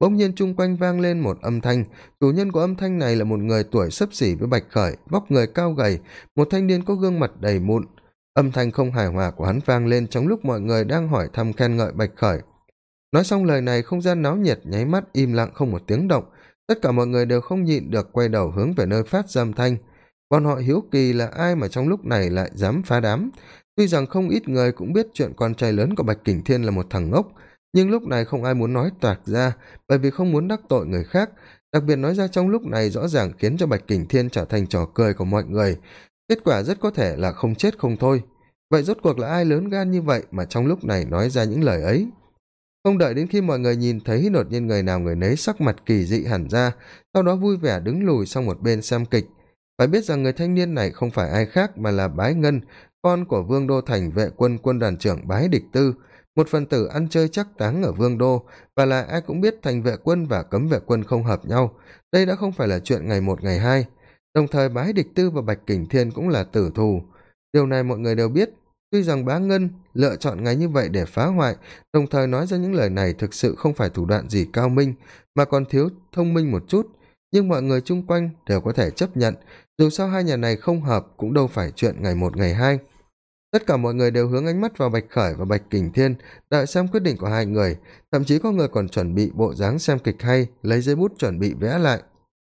bỗng nhiên chung quanh vang lên một âm thanh. Chủ nhân của âm thanh này là một người tuổi xấp xỉ với Bạch Khởi, vóc người cao gầy, một thanh niên có gương mặt đầy mụn. Âm thanh không hài hòa của hắn vang lên trong lúc mọi người đang hỏi thăm khen ngợi Bạch Khởi. Nói xong lời này, không gian náo nhiệt nháy mắt im lặng không một tiếng động. Tất cả mọi người đều không nhịn được quay đầu hướng về nơi phát ra âm thanh. Bọn họ hiếu kỳ là ai mà trong lúc này lại dám phá đám. Tuy rằng không ít người cũng biết chuyện con trai lớn của Bạch Kình Thiên là một thằng ngốc, nhưng lúc này không ai muốn nói toạc ra, bởi vì không muốn đắc tội người khác. Đặc biệt nói ra trong lúc này rõ ràng khiến cho Bạch Kình Thiên trở thành trò cười của mọi người. Kết quả rất có thể là không chết không thôi. Vậy rốt cuộc là ai lớn gan như vậy mà trong lúc này nói ra những lời ấy? Không đợi đến khi mọi người nhìn thấy, đột nhiên người nào người nấy sắc mặt kỳ dị hẳn ra, sau đó vui vẻ đứng lùi sang một bên xem kịch. Phải biết rằng người thanh niên này không phải ai khác mà là Bái Ngân, con của Vương Đô Thành vệ quân quân đoàn trưởng Bái Địch Tư, một phần tử ăn chơi chắc táng ở Vương Đô, và là ai cũng biết thành vệ quân và cấm vệ quân không hợp nhau. Đây đã không phải là chuyện ngày một ngày hai. Đồng thời Bái Địch Tư và Bạch Kình Thiên cũng là tử thù. Điều này mọi người đều biết. Tuy rằng Bá Ngân lựa chọn ngày như vậy để phá hoại, đồng thời nói ra những lời này thực sự không phải thủ đoạn gì cao minh, mà còn thiếu thông minh một chút, nhưng mọi người chung quanh đều có thể chấp nhận, dù sao hai nhà này không hợp cũng đâu phải chuyện ngày một ngày hai. Tất cả mọi người đều hướng ánh mắt vào Bạch Khởi và Bạch Kình Thiên, đợi xem quyết định của hai người, thậm chí có người còn chuẩn bị bộ dáng xem kịch hay, lấy giấy bút chuẩn bị vẽ lại.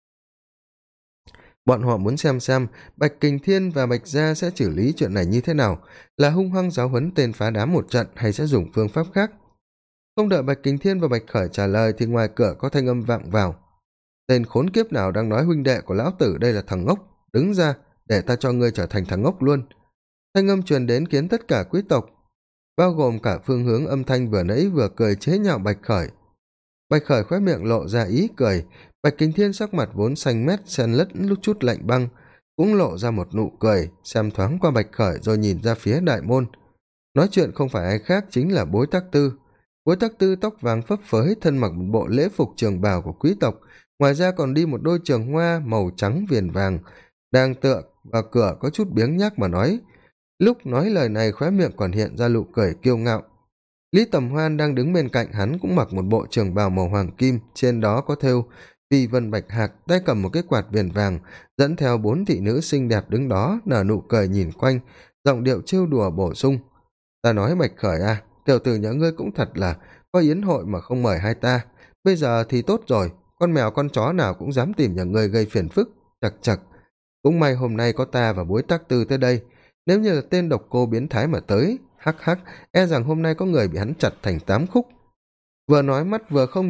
Bọn họ muốn xem Bạch Kình Thiên và Bạch Gia sẽ xử lý chuyện này như thế nào, là hung hăng giáo huấn tên phá đám một trận hay sẽ dùng phương pháp khác. Không đợi Bạch Kình Thiên và Bạch Khởi trả lời thì ngoài cửa có thanh âm vọng vào. Tên khốn kiếp nào đang nói huynh đệ của lão tử đây là thằng ngốc, đứng ra để ta cho ngươi trở thành thằng ngốc luôn. Thanh âm truyền đến khiến tất cả quý tộc, bao gồm cả phương hướng âm thanh vừa nãy vừa cười chế nhạo Bạch Khởi. Bạch Khởi khóe miệng lộ ra ý cười. Bạch Kình Thiên sắc mặt vốn xanh mét xen lẫn lúc chút lạnh băng, cũng lộ ra một nụ cười, xem thoáng qua Bạch Khởi rồi nhìn ra phía đại môn. Nói chuyện không phải ai khác chính là Bối Tắc Tư. Bối Tắc Tư tóc vàng phấp phới, thân mặc một bộ lễ phục trường bào của quý tộc, ngoài ra còn đi một đôi trường hoa màu trắng viền vàng, đang tựa vào cửa có chút biếng nhác mà nói. Lúc nói lời này khóe miệng còn hiện ra nụ cười kiêu ngạo. Lý Tầm Hoan đang đứng bên cạnh hắn cũng mặc một bộ trường bào màu hoàng kim, trên đó có thêu phi vân bạch hạc, tay cầm một cái quạt viền vàng, dẫn theo 4 thị nữ xinh đẹp đứng đó, nở nụ cười nhìn quanh, giọng điệu trêu đùa bổ sung. Ta nói Bạch Khởi à, tiểu tử nhà ngươi cũng thật là có yến hội mà không mời hai ta. Bây giờ thì tốt rồi, con mèo con chó nào cũng dám tìm nhà ngươi gây phiền phức, chật chật. Cũng may hôm nay có ta và Bối Tắc Tư tới đây, nếu như là tên độc cô biến thái mà tới, hắc hắc, e rằng hôm nay có người bị hắn chặt thành 8 khúc. Vừa nói mắt vừa không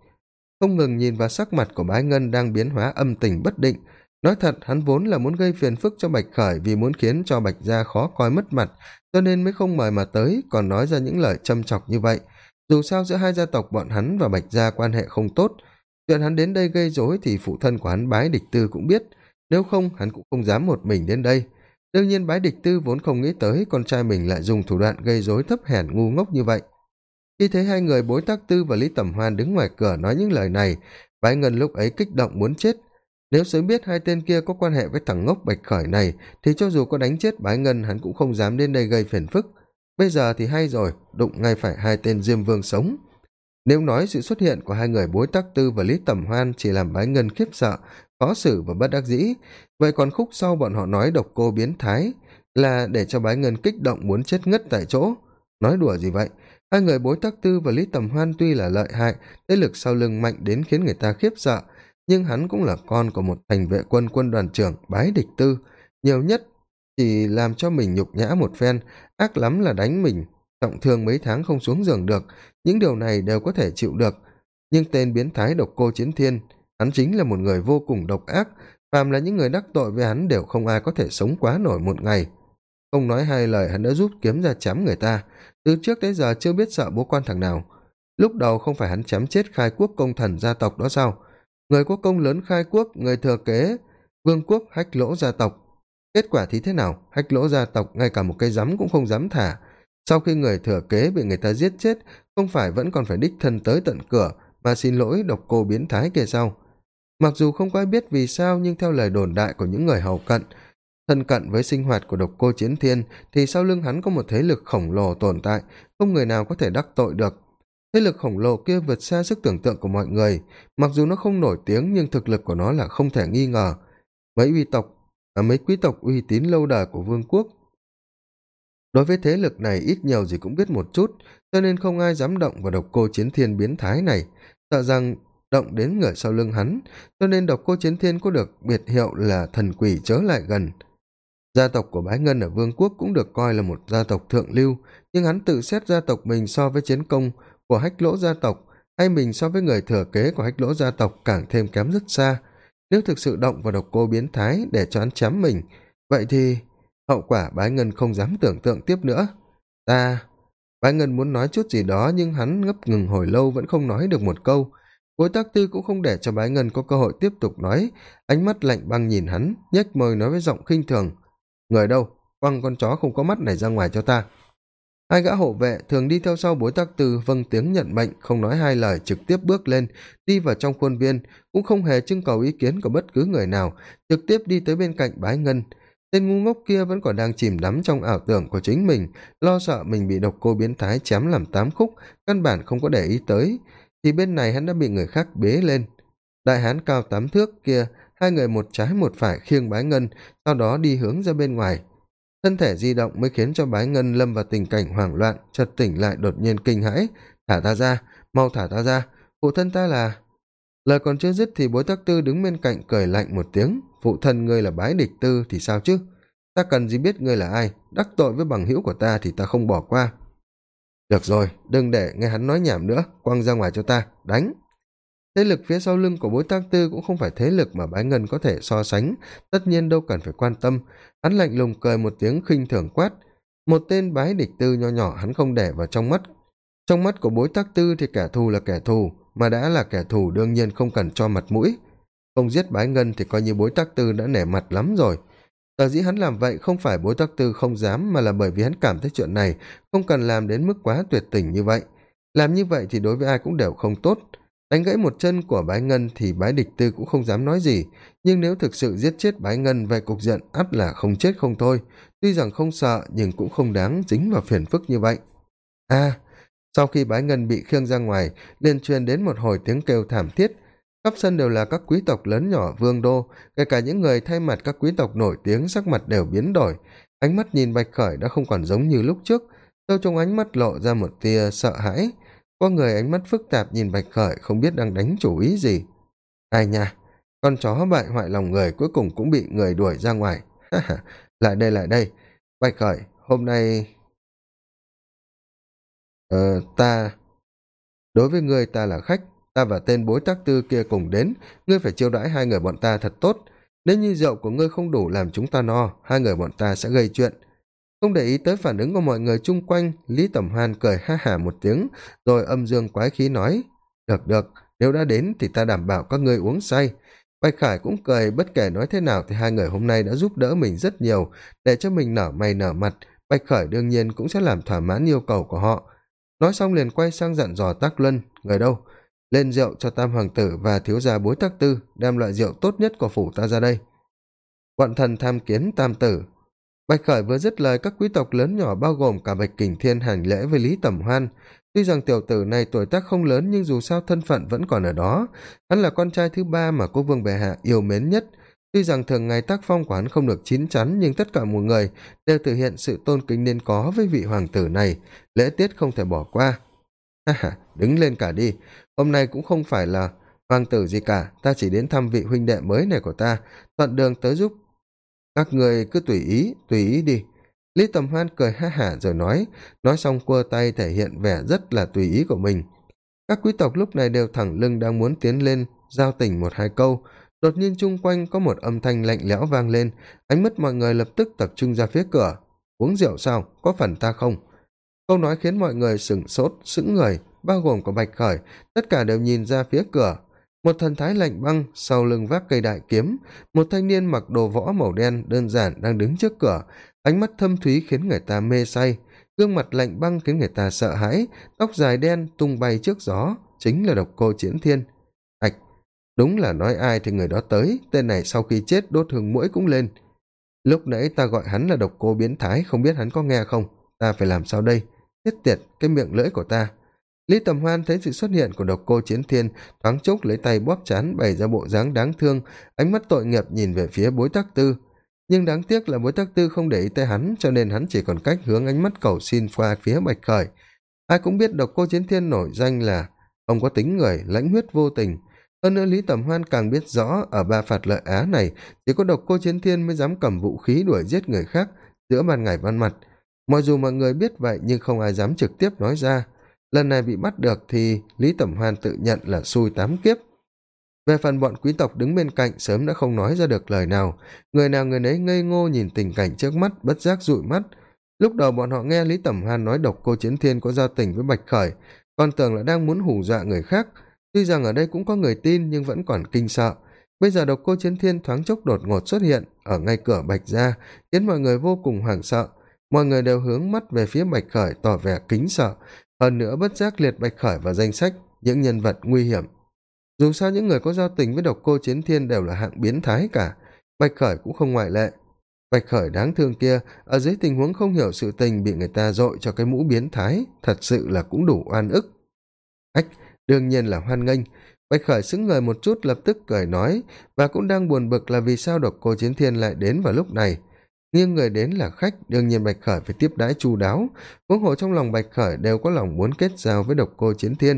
ngừng nhìn vào sắc mặt của Bái Ngân đang biến hóa âm tình bất định. Nói thật, hắn vốn là muốn gây phiền phức cho Bạch Khởi vì muốn khiến cho Bạch Gia khó coi mất mặt, cho nên mới không mời mà tới, còn nói ra những lời châm chọc như vậy. Dù sao giữa hai gia tộc bọn hắn và Bạch Gia quan hệ không tốt, chuyện hắn đến đây gây rối thì phụ thân của hắn Bái Địch Tư cũng biết, nếu không hắn cũng không dám một mình đến đây. Đương nhiên Bái Địch Tư vốn không nghĩ tới con trai mình lại dùng thủ đoạn gây rối thấp hèn ngu ngốc như vậy. Khi thấy hai người Bối Tắc Tư và Lý Tẩm Hoan đứng ngoài cửa nói những lời này, Bái Ngân lúc ấy kích động muốn chết. Nếu sớm biết hai tên kia có quan hệ với thằng ngốc Bạch Khởi này thì cho dù có đánh chết Bái Ngân hắn cũng không dám đến đây gây phiền phức. Bây giờ thì hay rồi, đụng ngay phải hai tên Diêm Vương sống. Nếu nói sự xuất hiện của hai người Bối Tắc Tư và Lý Tẩm Hoan chỉ làm Bái Ngân khiếp sợ, khó xử và bất đắc dĩ, vậy còn khúc sau bọn họ nói độc cô biến thái là để cho Bái Ngân kích động muốn chết ngất tại chỗ. Nói đùa gì vậy? Hai người Bối Tắc Tư và Lý Tầm Hoan tuy là lợi hại, thế lực sau lưng mạnh đến khiến người ta khiếp sợ, nhưng hắn cũng là con của một thành vệ quân quân đoàn trưởng Bái Địch Tư, nhiều nhất chỉ làm cho mình nhục nhã một phen, ác lắm là đánh mình trọng thương mấy tháng không xuống giường được, những điều này đều có thể chịu được. Nhưng tên biến thái độc cô Chiến Thiên, hắn chính là một người vô cùng độc ác, phàm là những người đắc tội với hắn đều không ai có thể sống quá nổi một ngày. Không nói hai lời hắn đã rút kiếm ra chém người ta, từ trước tới giờ chưa biết sợ bố quan thằng nào. Lúc đầu không phải hắn chém chết khai quốc công thần gia tộc đó sao? Người có công lớn khai quốc, người thừa kế vương quốc Hách Lỗ gia tộc. Kết quả thì thế nào? Hách Lỗ gia tộc ngay cả một cây rắm cũng không dám thả. Sau khi người thừa kế bị người ta giết chết, không phải vẫn còn phải đích thân tới tận cửa mà xin lỗi độc cô biến thái kia sao? Mặc dù không có ai biết vì sao, nhưng theo lời đồn đại của những người hầu cận, thân cận với sinh hoạt của độc cô Chiến Thiên, thì sau lưng hắn có một thế lực khổng lồ tồn tại, không người nào có thể đắc tội được. thế lực khổng lồ kia vượt xa sức tưởng tượng của mọi người, mặc dù nó không nổi tiếng nhưng thực lực của nó là không thể nghi ngờ. Mấy quý tộc uy tín lâu đời của vương quốc đối với thế lực này ít nhiều gì cũng biết một chút, cho nên không ai dám động vào độc cô chiến thiên biến thái này, sợ rằng động đến người sau lưng hắn, cho nên độc cô chiến thiên có được biệt hiệu là thần quỷ chớ lại gần. Gia tộc của Bái Ngân ở vương quốc cũng được coi là một gia tộc thượng lưu, nhưng hắn tự xét gia tộc mình so với chiến công của Hách Lỗ gia tộc, hay mình so với người thừa kế của Hách Lỗ gia tộc càng thêm kém rất xa. Nếu thực sự động vào độc cô biến thái để cho hắn chém mình, vậy thì hậu quả Bái Ngân không dám tưởng tượng tiếp nữa. Bái Ngân muốn nói chút gì đó nhưng hắn ngấp ngừng hồi lâu vẫn không nói được một câu. Bối Tác Tư cũng không để cho Bái Ngân có cơ hội tiếp tục nói, ánh mắt lạnh băng nhìn hắn, nhếch môi nói với giọng khinh thường: người đâu, quăng con chó không có mắt này ra ngoài cho ta. Hai gã hộ vệ thường đi theo sau Bối Tác Tư vâng tiếng nhận mệnh, không nói hai lời trực tiếp bước lên, đi vào trong khuôn viên, cũng không hề trưng cầu ý kiến của bất cứ người nào, trực tiếp đi tới bên cạnh Bái Ngân. Tên ngu ngốc kia vẫn còn đang chìm đắm trong ảo tưởng của chính mình, lo sợ mình bị độc cô biến thái chém làm 8 khúc, căn bản không có để ý tới, thì bên này hắn đã bị người khác bế lên. Đại hán cao 8 thước kia, hai người một trái một phải khiêng Bái Ngân, sau đó đi hướng ra bên ngoài. Thân thể di động mới khiến cho Bái Ngân lâm vào tình cảnh hoảng loạn, chợt tỉnh lại đột nhiên kinh hãi: thả ta ra, mau thả ta ra, phụ thân ta là... Lời còn chưa dứt thì Bối Tác Tư đứng bên cạnh cười lạnh một tiếng: phụ thân ngươi là Bái Địch Tư thì sao chứ, ta cần gì biết ngươi là ai, đắc tội với bằng hữu của ta thì ta không bỏ qua. Được rồi, đừng để nghe hắn nói nhảm nữa, quăng ra ngoài cho ta, đánh. Thế lực phía sau lưng của Bối Tác Tư cũng không phải thế lực mà Bái Ngân có thể so sánh, tất nhiên đâu cần phải quan tâm. Hắn lạnh lùng cười một tiếng khinh thường quát: một tên Bái Địch Tư nho nhỏ hắn không để vào trong mắt. Trong mắt của Bối Tác Tư thì kẻ thù là kẻ thù, mà đã là kẻ thù đương nhiên không cần cho mặt mũi. Không giết Bái Ngân thì coi như Bối Tác Tư đã nể mặt lắm rồi. Sở dĩ hắn làm vậy không phải Bối Tác Tư không dám, mà là bởi vì hắn cảm thấy chuyện này không cần làm đến mức quá tuyệt tình như vậy. Làm như vậy thì đối với ai cũng đều không tốt. Đánh gãy một chân của Bái Ngân thì Bái Địch Tư cũng không dám nói gì, nhưng nếu thực sự giết chết Bái Ngân về cục diện ắt là không chết không thôi. Tuy rằng không sợ nhưng cũng không đáng dính vào phiền phức như vậy. Sau khi Bái Ngân bị khiêng ra ngoài, liền truyền đến một hồi tiếng kêu thảm thiết. Khắp sân đều là các quý tộc lớn nhỏ vương đô, kể cả những người thay mặt các quý tộc nổi tiếng sắc mặt đều biến đổi. Ánh mắt nhìn Bạch Khởi đã không còn giống như lúc trước, sâu trong ánh mắt lộ ra một tia sợ hãi. Có người ánh mắt phức tạp nhìn Bạch Khởi không biết đang đánh chủ ý gì. Ai nha, con chó bại hoại lòng người cuối cùng cũng bị người đuổi ra ngoài. Lại đây, lại đây. Bạch Khởi, hôm nay... Đối với ngươi ta là khách, ta và tên Bối Tác Tư kia cùng đến, ngươi phải chiêu đãi hai người bọn ta thật tốt. Nếu như rượu của ngươi không đủ làm chúng ta no, hai người bọn ta sẽ gây chuyện. Không để ý tới phản ứng của mọi người chung quanh, Lý Tẩm Hoan cười ha hả một tiếng, rồi âm dương quái khí nói: Được được, nếu đã đến thì ta đảm bảo các ngươi uống say. Bạch Khải cũng cười, bất kể nói thế nào thì hai người hôm nay đã giúp đỡ mình rất nhiều, để cho mình nở mày nở mặt. Bạch Khởi đương nhiên cũng sẽ làm thỏa mãn yêu cầu của họ. Nói xong liền quay sang dặn dò Tác Luân: người đâu, lên rượu cho Tam Hoàng Tử và thiếu gia Bối Tác Tư, đem loại rượu tốt nhất của phủ ta ra đây. Quận thần tham kiến Tam Tử. Bạch Khởi vừa dứt lời, các quý tộc lớn nhỏ bao gồm cả Bạch Kình Thiên hành lễ với Lý Tẩm Hoan. Tuy rằng tiểu tử này tuổi tác không lớn nhưng dù sao thân phận vẫn còn ở đó. Hắn là con trai thứ ba mà Quốc vương bệ hạ yêu mến nhất. Tuy rằng thường ngày tác phong của hắn không được chín chắn, nhưng tất cả mọi người đều thể hiện sự tôn kính nên có với vị hoàng tử này, lễ tiết không thể bỏ qua. Đứng lên cả đi, hôm nay cũng không phải là hoàng tử gì cả, ta chỉ đến thăm vị huynh đệ mới này của ta, thuận đường tới giúp. Các người cứ tùy ý đi. Lý Tầm Hoan cười ha hả rồi nói xong quơ tay thể hiện vẻ rất là tùy ý của mình. Các quý tộc lúc này đều thẳng lưng đang muốn tiến lên giao tình một hai câu, đột nhiên chung quanh có một âm thanh lạnh lẽo vang lên, ánh mắt mọi người lập tức tập trung ra phía cửa. Uống rượu sao, có phần ta không? Câu nói khiến mọi người sửng sốt, sững người, bao gồm có Bạch Khởi, tất cả đều nhìn ra phía cửa. Một thần thái lạnh băng, sau lưng vác cây đại kiếm, một thanh niên mặc đồ võ màu đen đơn giản đang đứng trước cửa, ánh mắt thâm thúy khiến người ta mê say, gương mặt lạnh băng khiến người ta sợ hãi, tóc dài đen tung bay trước gió, chính là Độc Cô Chiến Thiên. Ạch, đúng là nói ai thì người đó tới, tên này sau khi chết đốt hương muỗi cũng lên. Lúc nãy ta gọi hắn là Độc Cô biến thái, không biết hắn có nghe không? Ta phải làm sao đây? Chết tiệt, cái miệng lưỡi của ta. Lý Tầm Hoan thấy sự xuất hiện của độc cô Chiến Thiên, thoáng chốc lấy tay bóp trán bày ra bộ dáng đáng thương, ánh mắt tội nghiệp nhìn về phía Bối Tắc Tư. Nhưng đáng tiếc là Bối Tắc Tư không để ý tới hắn, cho nên hắn chỉ còn cách hướng ánh mắt cầu xin qua phía Bạch Khởi. Ai cũng biết độc cô Chiến Thiên nổi danh là không có tính người, lãnh huyết vô tình. Hơn nữa Lý Tầm Hoan càng biết rõ ở ba phạt lợi Á này chỉ có độc cô Chiến Thiên mới dám cầm vũ khí đuổi giết người khác giữa ban ngày ban mặt. Mặc dù mọi người biết vậy nhưng không ai dám trực tiếp nói ra. Lần này bị bắt được thì Lý Tầm Hoan tự nhận là xui 8 kiếp. Về phần bọn quý tộc đứng bên cạnh sớm đã không nói ra được lời nào người nấy ngây ngô nhìn tình cảnh trước mắt, bất giác dụi mắt. Lúc đầu bọn họ nghe Lý Tầm Hoan nói độc cô Chiến Thiên có giao tình với Bạch Khởi, còn tưởng là đang muốn hù dọa người khác. Tuy rằng ở đây cũng có người tin nhưng vẫn còn kinh sợ. Bây giờ độc cô Chiến Thiên thoáng chốc đột ngột xuất hiện ở ngay cửa Bạch gia, khiến mọi người vô cùng hoảng sợ. Mọi người đều hướng mắt về phía Bạch Khởi tỏ vẻ kính sợ, hơn nữa bất giác liệt Bạch Khởi vào danh sách những nhân vật nguy hiểm. Dù sao những người có giao tình với độc cô Chiến Thiên đều là hạng biến thái cả, Bạch Khởi cũng không ngoại lệ. Bạch Khởi đáng thương kia, ở dưới tình huống không hiểu sự tình bị người ta dội cho cái mũ biến thái, thật sự là cũng đủ oan ức. Ách, đương nhiên là hoan nghênh. Bạch Khởi sững người một chút lập tức cười nói, và cũng đang buồn bực là vì sao độc cô Chiến Thiên lại đến vào lúc này. Nhưng người đến là khách, đương nhiên Bạch Khởi phải tiếp đãi chu đáo, huống hồ trong lòng Bạch Khởi đều có lòng muốn kết giao với độc cô Chiến Thiên.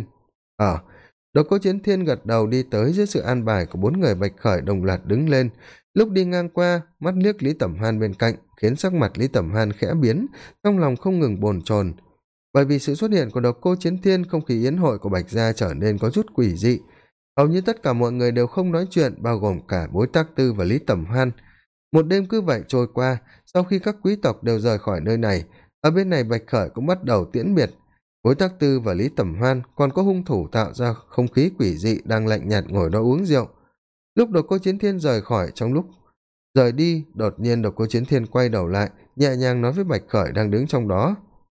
Độc cô Chiến Thiên gật đầu đi tới dưới sự an bài của 4 người Bạch Khởi đồng loạt đứng lên. Lúc đi ngang qua, mắt liếc Lý Tẩm Hoan bên cạnh, khiến sắc mặt Lý Tẩm Hoan khẽ biến, trong lòng không ngừng bồn chồn. Bởi vì sự xuất hiện của độc cô Chiến Thiên, không khí yến hội của Bạch gia trở nên có chút quỷ dị. Hầu như tất cả mọi người đều không nói chuyện, bao gồm cả Bối Tắc Tư và Lý Tẩm Hoan. Một đêm cứ vậy trôi qua, sau khi các quý tộc đều rời khỏi nơi này, ở bên này Bạch Khởi cũng bắt đầu tiễn biệt. Bối Tắc Tư và Lý Tẩm Hoan còn có hung thủ tạo ra không khí quỷ dị đang lạnh nhạt ngồi đó uống rượu. Lúc độc cô Chiến Thiên rời khỏi, trong lúc rời đi, đột nhiên độc cô Chiến Thiên quay đầu lại, nhẹ nhàng nói với Bạch Khởi đang đứng trong đó.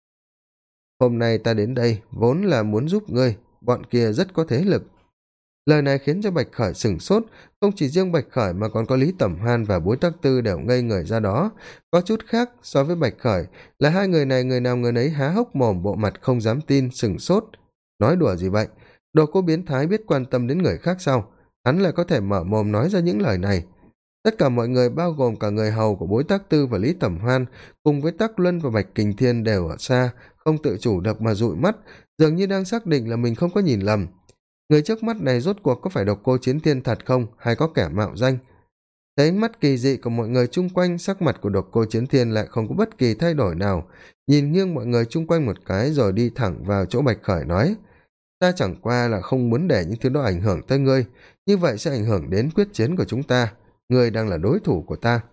Hôm nay ta đến đây vốn là muốn giúp ngươi, bọn kia rất có thế lực. Lời này khiến cho Bạch Khởi sửng sốt, không chỉ riêng Bạch Khởi mà còn có Lý Tẩm Hoan và Bối Tắc Tư đều ngây người ra đó. Có chút khác so với Bạch Khởi là hai người này người nào người nấy há hốc mồm, bộ mặt không dám tin, sửng sốt. Nói đùa gì vậy? Đồ cô biến thái biết quan tâm đến người khác sao? Hắn lại có thể mở mồm nói ra những lời này. Tất cả mọi người bao gồm cả người hầu của Bối Tắc Tư và Lý Tẩm Hoan cùng với Tắc Luân và Bạch Kình Thiên đều ở xa, không tự chủ được mà dụi mắt, dường như đang xác định là mình không có nhìn lầm. Người trước mắt này rốt cuộc có phải độc cô Chiến Thiên thật không, hay có kẻ mạo danh? Thấy ánh mắt kỳ dị của mọi người chung quanh, sắc mặt của độc cô Chiến Thiên lại không có bất kỳ thay đổi nào, nhìn nghiêng mọi người chung quanh một cái rồi đi thẳng vào chỗ Bạch Khởi nói: Ta chẳng qua là không muốn để những thứ đó ảnh hưởng tới ngươi, như vậy sẽ ảnh hưởng đến quyết chiến của chúng ta, ngươi đang là đối thủ của ta.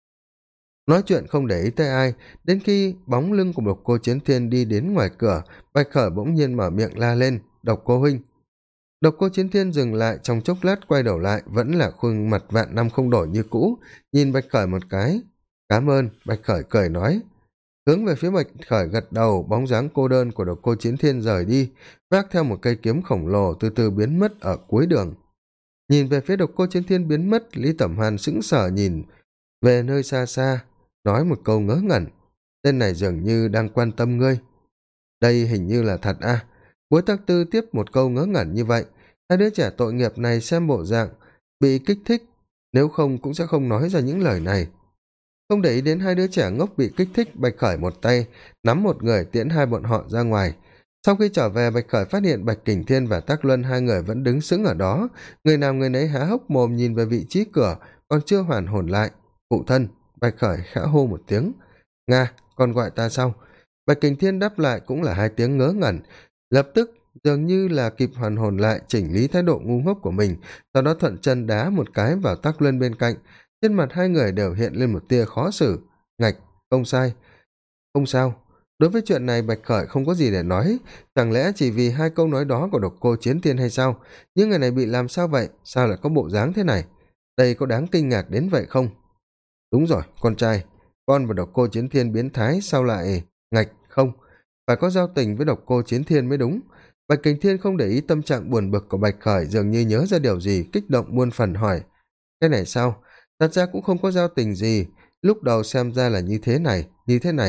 Nói chuyện không để ý tới ai, đến khi bóng lưng của độc cô Chiến Thiên đi đến ngoài cửa, Bạch Khởi bỗng nhiên mở miệng la lên: Độc cô huynh! Độc cô Chiến Thiên dừng lại trong chốc lát, quay đầu lại vẫn là khuôn mặt vạn năm không đổi như cũ, nhìn Bạch Khởi một cái. Cảm ơn. Bạch Khởi cười nói. Hướng về phía Bạch Khởi gật đầu, bóng dáng cô đơn của độc cô Chiến Thiên rời đi, vác theo một cây kiếm khổng lồ từ từ biến mất ở cuối đường. Nhìn về phía độc cô Chiến Thiên biến mất, Lý Tẩm Hoan sững sờ nhìn về nơi xa xa, nói một câu ngớ ngẩn: tên này dường như đang quan tâm ngươi. Đây hình như là thật à? Bối Tắc Tư tiếp một câu ngớ ngẩn như vậy. Hai đứa trẻ tội nghiệp này xem bộ dạng bị kích thích, nếu không cũng sẽ không nói ra những lời này. Không để ý đến hai đứa trẻ ngốc bị kích thích, Bạch Khởi một tay nắm một người tiễn hai bọn họ ra ngoài. Sau khi trở về, Bạch Khởi phát hiện Bạch Kình Thiên và Tắc Luân hai người vẫn đứng sững ở đó, người nào người nấy há hốc mồm nhìn về vị trí cửa, còn chưa hoàn hồn lại. Phụ thân! Bạch Khởi khẽ hô một tiếng. Nga, con gọi ta sao? Bạch Kình Thiên đáp lại cũng là hai tiếng ngớ ngẩn, lập tức dường như là kịp hoàn hồn lại, chỉnh lý thái độ ngu ngốc của mình, sau đó thuận chân đá một cái vào Tắc Luân bên cạnh. Trên mặt hai người đều hiện lên một tia khó xử. Ngạch, không sai. Không sao. Đối với chuyện này Bạch Khởi không có gì để nói, chẳng lẽ chỉ vì hai câu nói đó của độc cô Chiến Thiên hay sao? Nhưng người này bị làm sao vậy? Sao lại có bộ dáng thế này? Đây có đáng kinh ngạc đến vậy không? Đúng rồi, con trai, con và độc cô Chiến Thiên biến thái sao lại... Ngạch, không, phải có giao tình với độc cô Chiến Thiên mới đúng. Bạch Kình Thiên không để ý tâm trạng buồn bực của Bạch Khởi, dường như nhớ ra điều gì, kích động muôn phần hỏi: cái này sao? Thật ra cũng không có giao tình gì, lúc đầu xem ra là như thế này,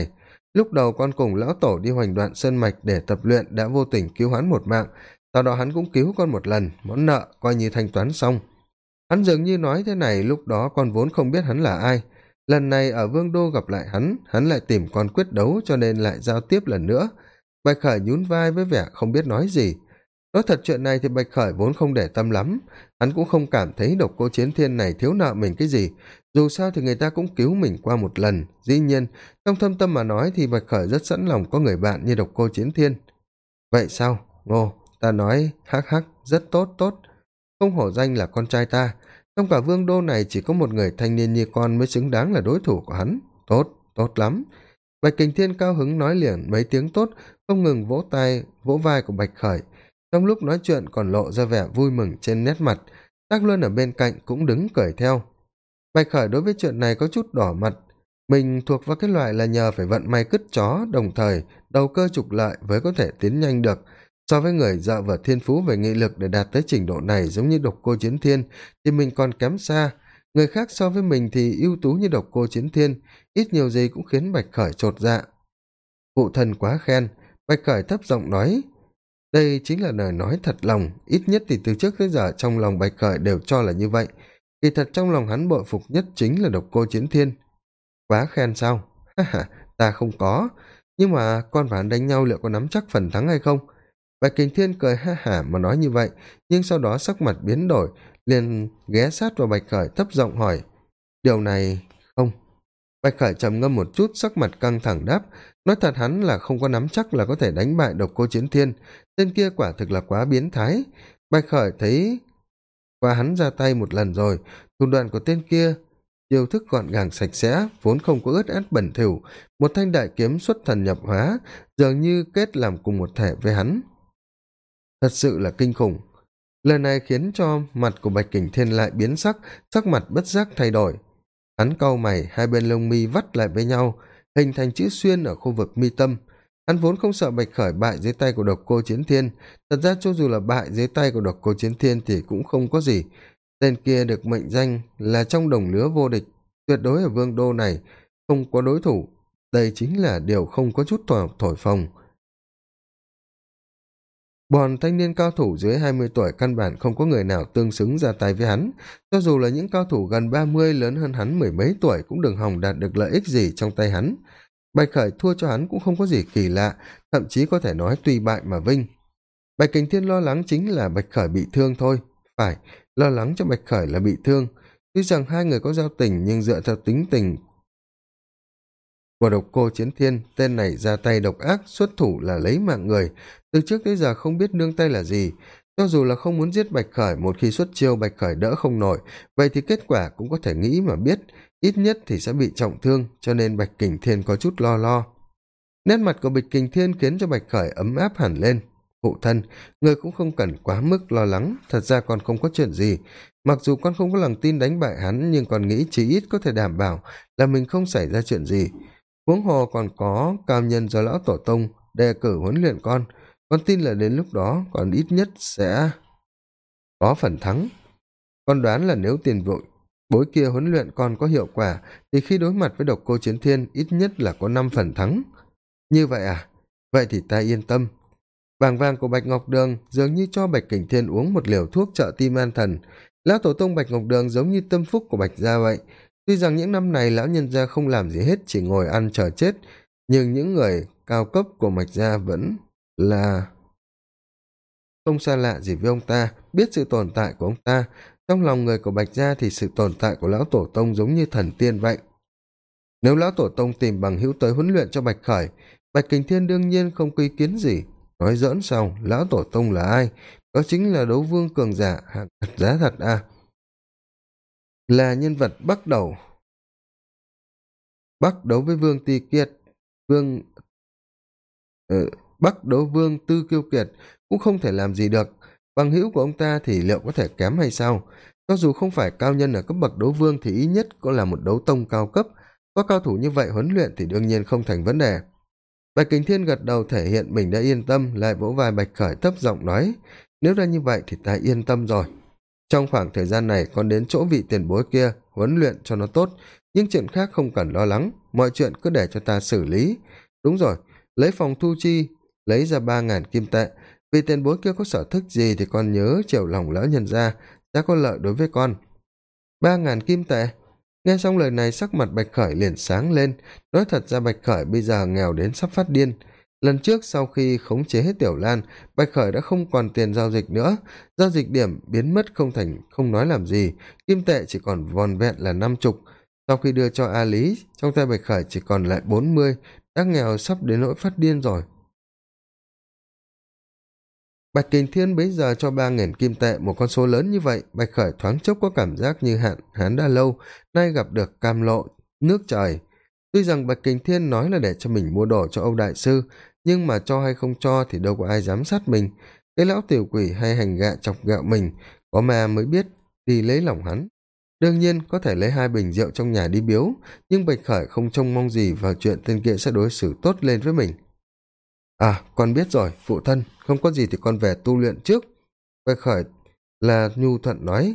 lúc đầu con cùng lão tổ đi hoành đoạn sơn mạch để tập luyện đã vô tình cứu hắn một mạng, sau đó hắn cũng cứu con một lần, món nợ coi như thanh toán xong. Hắn dường như nói thế này, lúc đó con vốn không biết hắn là ai, lần này ở vương đô gặp lại hắn lại tìm con quyết đấu cho nên lại giao tiếp lần nữa. Bạch Khởi nhún vai với vẻ không biết nói gì. Nói thật chuyện này thì Bạch Khởi vốn không để tâm lắm, hắn cũng không cảm thấy Độc Cô Chiến Thiên này thiếu nợ mình cái gì, dù sao thì người ta cũng cứu mình qua một lần, dĩ nhiên, trong thâm tâm mà nói thì Bạch Khởi rất sẵn lòng có người bạn như Độc Cô Chiến Thiên. Vậy sao, Ngô, ta nói, hắc hắc, rất tốt tốt, không hổ danh là con trai ta, trong cả vương đô này chỉ có một người thanh niên như con mới xứng đáng là đối thủ của hắn, tốt, tốt lắm. Bạch Kình Thiên cao hứng nói liền mấy tiếng tốt, không ngừng vỗ vai của Bạch Khởi, trong lúc nói chuyện còn lộ ra vẻ vui mừng trên nét mặt. Trác Luân ở bên cạnh cũng đứng cười theo. Bạch Khởi đối với chuyện này có chút đỏ mặt, mình thuộc vào cái loại là nhờ phải vận may cứt chó, đồng thời đầu cơ trục lợi mới có thể tiến nhanh được. So với người dợ vào thiên phú về nghị lực để đạt tới trình độ này giống như Độc Cô Chiến Thiên thì mình còn kém xa. Người khác so với mình thì ưu tú như Độc Cô Chiến Thiên, ít nhiều gì cũng khiến Bạch Khởi chột dạ. Phụ thân quá khen, Bạch Khởi thấp giọng nói. Đây chính là lời nói thật lòng, ít nhất thì từ trước tới giờ trong lòng Bạch Khởi đều cho là như vậy. Kỳ thật trong lòng hắn bội phục nhất chính là Độc Cô Chiến Thiên. Quá khen sao? Ha ha, ta không có. Nhưng mà con và hắn đánh nhau liệu có nắm chắc phần thắng hay không? Bạch Kình Thiên cười ha hả mà nói như vậy, nhưng sau đó sắc mặt biến đổi, liền ghé sát vào Bạch Khởi thấp giọng hỏi. Điều này... không. Bạch Khởi trầm ngâm một chút, sắc mặt căng thẳng đáp, nói thật hắn là không có nắm chắc là có thể đánh bại Độc Cô Chiến Thiên, tên kia quả thực là quá biến thái. Bạch Khởi thấy qua hắn ra tay một lần rồi, thủ đoạn của tên kia chiêu thức gọn gàng sạch sẽ, vốn không có ướt át bẩn thỉu, một thanh đại kiếm xuất thần nhập hóa, dường như kết làm cùng một thể với hắn. Thật sự là kinh khủng. Lời này khiến cho mặt của Bạch Kình Thiên lại biến sắc, sắc mặt bất giác thay đổi. Hắn cau mày, hai bên lông mi vắt lại với nhau, hình thành chữ xuyên ở khu vực mi tâm. Hắn vốn không sợ Bạch Khởi bại dưới tay của Độc Cô Chiến Thiên, thật ra cho dù là bại dưới tay của Độc Cô Chiến Thiên thì cũng không có gì. Tên kia được mệnh danh là trong đồng lứa vô địch, tuyệt đối ở vương đô này không có đối thủ. Đây chính là điều không có chút thổi phồng. Bọn thanh niên cao thủ dưới 20 tuổi căn bản không có người nào tương xứng ra tay với hắn, cho dù là những cao thủ gần 30 lớn hơn hắn mười mấy tuổi cũng đừng hòng đạt được lợi ích gì trong tay hắn. Bạch Khởi thua cho hắn cũng không có gì kỳ lạ, thậm chí có thể nói tùy bại mà vinh. Bạch Kình Thiên lo lắng chính là Bạch Khởi bị thương thôi, phải, lo lắng cho Bạch Khởi là bị thương. Tuy rằng hai người có giao tình nhưng dựa theo tính tình của Độc Cô Chiến Thiên, tên này ra tay độc ác, xuất thủ là lấy mạng người, từ trước tới giờ không biết nương tay là gì. Cho dù là không muốn giết Bạch Khởi, một khi xuất chiêu Bạch Khởi đỡ không nổi, vậy thì kết quả cũng có thể nghĩ mà biết, ít nhất thì sẽ bị trọng thương, cho nên Bạch Kình Thiên có chút lo. Nét mặt của Bạch Kình Thiên khiến cho Bạch Khởi ấm áp hẳn lên. Phụ thân, người cũng không cần quá mức lo lắng, thật ra còn không có chuyện gì. Mặc dù con không có lòng tin đánh bại hắn, nhưng còn nghĩ chí ít có thể đảm bảo là mình không xảy ra chuyện gì. Huống hồ còn có cao nhân do lão tổ tông đề cử huấn luyện con tin là đến lúc đó còn ít nhất sẽ có phần thắng. Con đoán là nếu tiền bối kia huấn luyện con có hiệu quả thì khi đối mặt với Độc Cô Chiến Thiên ít nhất là có 5 phần thắng. Như vậy à? Vậy thì ta yên tâm. Bảng vàng của Bạch Ngọc Đường dường như cho Bạch Kình Thiên uống một liều thuốc trợ tim an thần. Lão tổ tông Bạch Ngọc Đường giống như tâm phúc của Bạch gia vậy. Tuy rằng những năm này lão nhân gia không làm gì hết, chỉ ngồi ăn chờ chết, nhưng những người cao cấp của Bạch gia vẫn là không xa lạ gì với ông ta, biết sự tồn tại của ông ta. Trong lòng người của Bạch gia thì sự tồn tại của lão tổ tông giống như thần tiên vậy. Nếu lão tổ tông tìm bằng hữu tới huấn luyện cho Bạch Khởi, Bạch Kình Thiên đương nhiên không có ý kiến gì. Nói giỡn sao, lão tổ tông là ai? Đó chính là đấu vương cường giả hạng thật giá thật à. Là nhân vật bắt đầu Bắc đấu với Vương Ti Kiệt, Vương Bắc đấu Vương Tư Kiêu Kiệt cũng không thể làm gì được. Bằng hữu của ông ta thì liệu có thể kém hay sao? Cho dù không phải cao nhân ở cấp bậc đấu vương thì ít nhất có là một đấu tông cao cấp. Có cao thủ như vậy huấn luyện thì đương nhiên không thành vấn đề. Bạch Kình Thiên gật đầu thể hiện mình đã yên tâm, lại vỗ vai Bạch Khởi thấp giọng nói, nếu ra như vậy thì ta yên tâm rồi. Trong khoảng thời gian này con đến chỗ vị tiền bối kia huấn luyện cho nó tốt, nhưng chuyện khác không cần lo lắng, mọi chuyện cứ để cho ta xử lý. đúng rồi, lấy phòng thu chi, lấy ra 3.000 kim tệ, vì tiền bối kia có sở thích gì thì con nhớ chiều lòng lỡ nhân ra, sẽ có lợi đối với con. 3.000 kim tệ. Nghe xong lời này sắc mặt Bạch Khởi liền sáng lên. Nói thật ra Bạch Khởi bây giờ nghèo đến sắp phát điên. Lần trước sau khi khống chế hết Tiểu Lan, Bạch Khởi đã không còn tiền giao dịch nữa. Giao dịch điểm biến mất không thành không nói làm gì, kim tệ chỉ còn vòn vẹn là 50. Sau khi đưa cho A Lý, trong tay Bạch Khởi chỉ còn lại 40, đã nghèo sắp đến nỗi phát điên rồi. Bạch Kình Thiên bấy giờ cho 3.000 kim tệ, một con số lớn như vậy, Bạch Khởi thoáng chốc có cảm giác như hạn hán đã lâu, nay gặp được cam lộ, nước trời. Tuy rằng Bạch Kình Thiên nói là để cho mình mua đồ cho Âu Đại Sư, nhưng mà cho hay không cho thì đâu có ai giám sát mình. Cái lão tiểu quỷ hay hành gạ chọc gạo mình, có ma mới biết đi lấy lòng hắn. Đương nhiên có thể lấy 2 bình rượu trong nhà đi biếu, nhưng Bạch Khởi không trông mong gì vào chuyện tên kia sẽ đối xử tốt lên với mình. À, con biết rồi, phụ thân, không có gì thì con về tu luyện trước. Bạch Khởi là nhu thuận nói.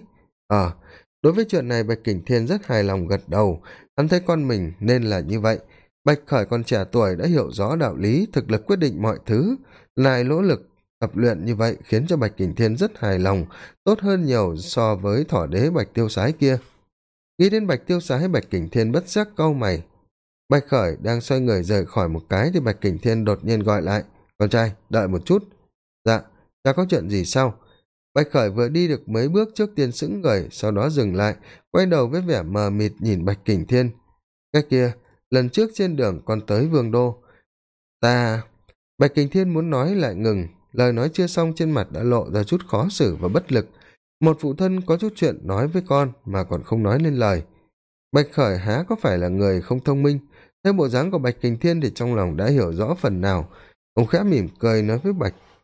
Đối với chuyện này Bạch Kình Thiên rất hài lòng gật đầu, hắn thấy con mình nên là như vậy. Bạch Khởi còn trẻ tuổi đã hiểu rõ đạo lý, thực lực quyết định mọi thứ, lại nỗ lực tập luyện như vậy khiến cho Bạch Kình Thiên rất hài lòng, tốt hơn nhiều so với thỏ đế Bạch Tiêu Sái kia. Nghĩ đến Bạch Tiêu Sái, Bạch Kình Thiên bất giác cau mày. Bạch Khởi đang xoay người rời khỏi một cái thì Bạch Kình Thiên đột nhiên gọi lại. Con trai, đợi một chút. Dạ, cha có chuyện gì sao? Bạch Khởi vừa đi được mấy bước trước tiên sững người, sau đó dừng lại, quay đầu với vẻ mờ mịt nhìn Bạch Kình Thiên. Cái kia, lần trước trên đường con tới Vương Đô. Ta... Bạch Kình Thiên muốn nói lại ngừng, lời nói chưa xong trên mặt đã lộ ra chút khó xử và bất lực. Một phụ thân có chút chuyện nói với con mà còn không nói lên lời. Bạch Khởi há có phải là người không thông minh, thấy bộ dáng của Bạch Kình Thiên thì trong lòng đã hiểu rõ phần nào. Ông khẽ mỉm cười nói với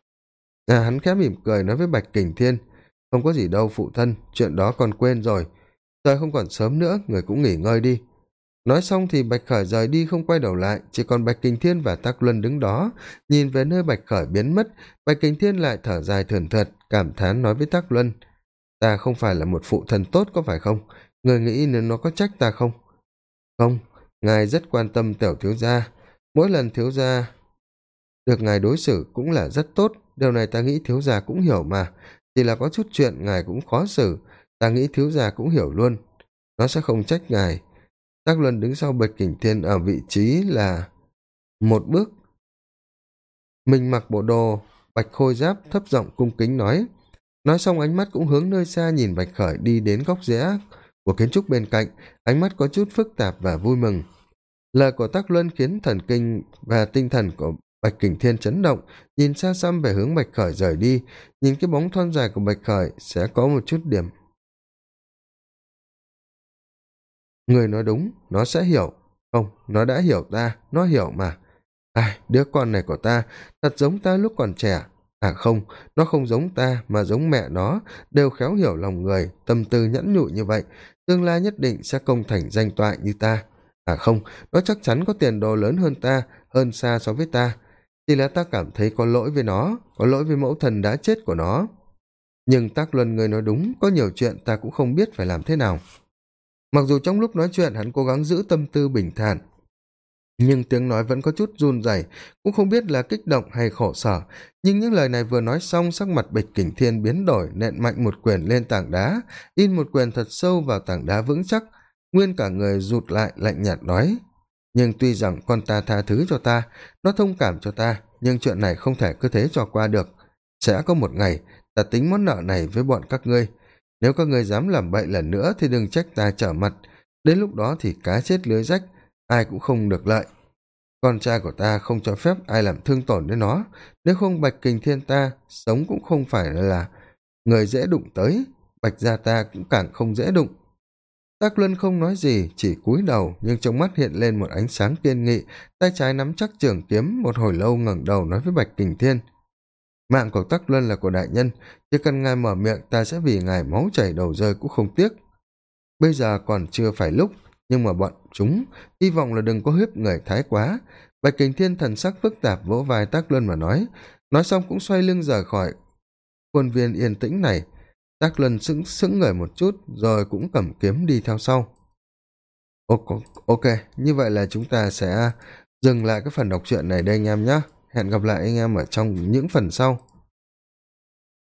hắn khẽ mỉm cười nói với Bạch Kình Thiên, không có gì đâu phụ thân, chuyện đó con quên rồi. Trời không còn sớm nữa, người cũng nghỉ ngơi đi. Nói xong thì Bạch Khởi rời đi không quay đầu lại, chỉ còn Bạch Kình Thiên và Tắc Luân đứng đó, nhìn về nơi Bạch Khởi biến mất. Bạch Kình Thiên lại thở dài thườn thượt, cảm thán nói với Tắc Luân, ta không phải là một phụ thân tốt có phải không? Người nghĩ nếu nó có trách ta không? Không, ngài rất quan tâm tiểu thiếu gia, mỗi lần thiếu gia được ngài đối xử cũng là rất tốt, điều này ta nghĩ thiếu gia cũng hiểu mà, chỉ là có chút chuyện ngài cũng khó xử, ta nghĩ thiếu gia cũng hiểu luôn, nó sẽ không trách ngài. Tác Luân đứng sau Bạch Kình Thiên ở vị trí là một bước. Mình mặc bộ đồ bạch khôi giáp, thấp giọng cung kính nói xong ánh mắt cũng hướng nơi xa nhìn Bạch Khởi đi đến góc rẽ của kiến trúc bên cạnh, ánh mắt có chút phức tạp và vui mừng. Lời của Tắc Luân khiến thần kinh và tinh thần của Bạch Kình Thiên chấn động, nhìn xa xăm về hướng Bạch Khởi rời đi, nhìn cái bóng thon dài của Bạch Khởi sẽ có một chút điểm. Người nói đúng, nó sẽ hiểu. Không, nó đã hiểu ta, nó hiểu mà. Đứa con này của ta, thật giống ta lúc còn trẻ. Không, nó không giống ta, mà giống mẹ nó, đều khéo hiểu lòng người, tâm tư nhẫn nhụi như vậy, tương lai nhất định sẽ công thành danh toại như ta. Không, nó chắc chắn có tiền đồ lớn hơn ta, hơn xa so với ta. Chỉ là ta cảm thấy có lỗi với nó, có lỗi với mẫu thần đã chết của nó. Nhưng Tắc Luân người nói đúng, có nhiều chuyện ta cũng không biết phải làm thế nào. Mặc dù trong lúc nói chuyện hắn cố gắng giữ tâm tư bình thản, nhưng tiếng nói vẫn có chút run rẩy, cũng không biết là kích động hay khổ sở. Nhưng những lời này vừa nói xong, sắc mặt Bạch Kình Thiên biến đổi, nện mạnh một quyền lên tảng đá, in một quyền thật sâu vào tảng đá vững chắc, nguyên cả người rụt lại, lạnh nhạt nói, nhưng tuy rằng con ta tha thứ cho ta, nó thông cảm cho ta, nhưng chuyện này không thể cứ thế cho qua được. Sẽ có một ngày ta tính món nợ này với bọn các ngươi, nếu các ngươi dám làm bậy lần nữa thì đừng trách ta trở mặt, đến lúc đó thì cá chết lưới rách, ai cũng không được lợi. Con trai của ta không cho phép ai làm thương tổn đến nó, nếu không Bạch Kình Thiên ta sống cũng không phải là người dễ đụng tới, Bạch gia ta cũng càng không dễ đụng. Tắc Luân không nói gì, chỉ cúi đầu, nhưng trong mắt hiện lên một ánh sáng kiên nghị, tay trái nắm chắc trường kiếm, một hồi lâu ngẩng đầu nói với Bạch Kình Thiên, mạng của Tắc Luân là của đại nhân, chỉ cần ngài mở miệng ta sẽ vì ngài máu chảy đầu rơi cũng không tiếc. Bây giờ còn chưa phải lúc, nhưng mà bọn chúng hy vọng là đừng có hiếp người thái quá. Bạch Kình Thiên thần sắc phức tạp vỗ vai Tắc Luân mà nói xong cũng xoay lưng rời khỏi khuôn viên yên tĩnh này. Tắc Luân sững người một chút rồi cũng cầm kiếm đi theo sau. Ok, như vậy là chúng ta sẽ dừng lại cái phần đọc truyện này đây anh em nhé. Hẹn gặp lại anh em ở trong những phần sau.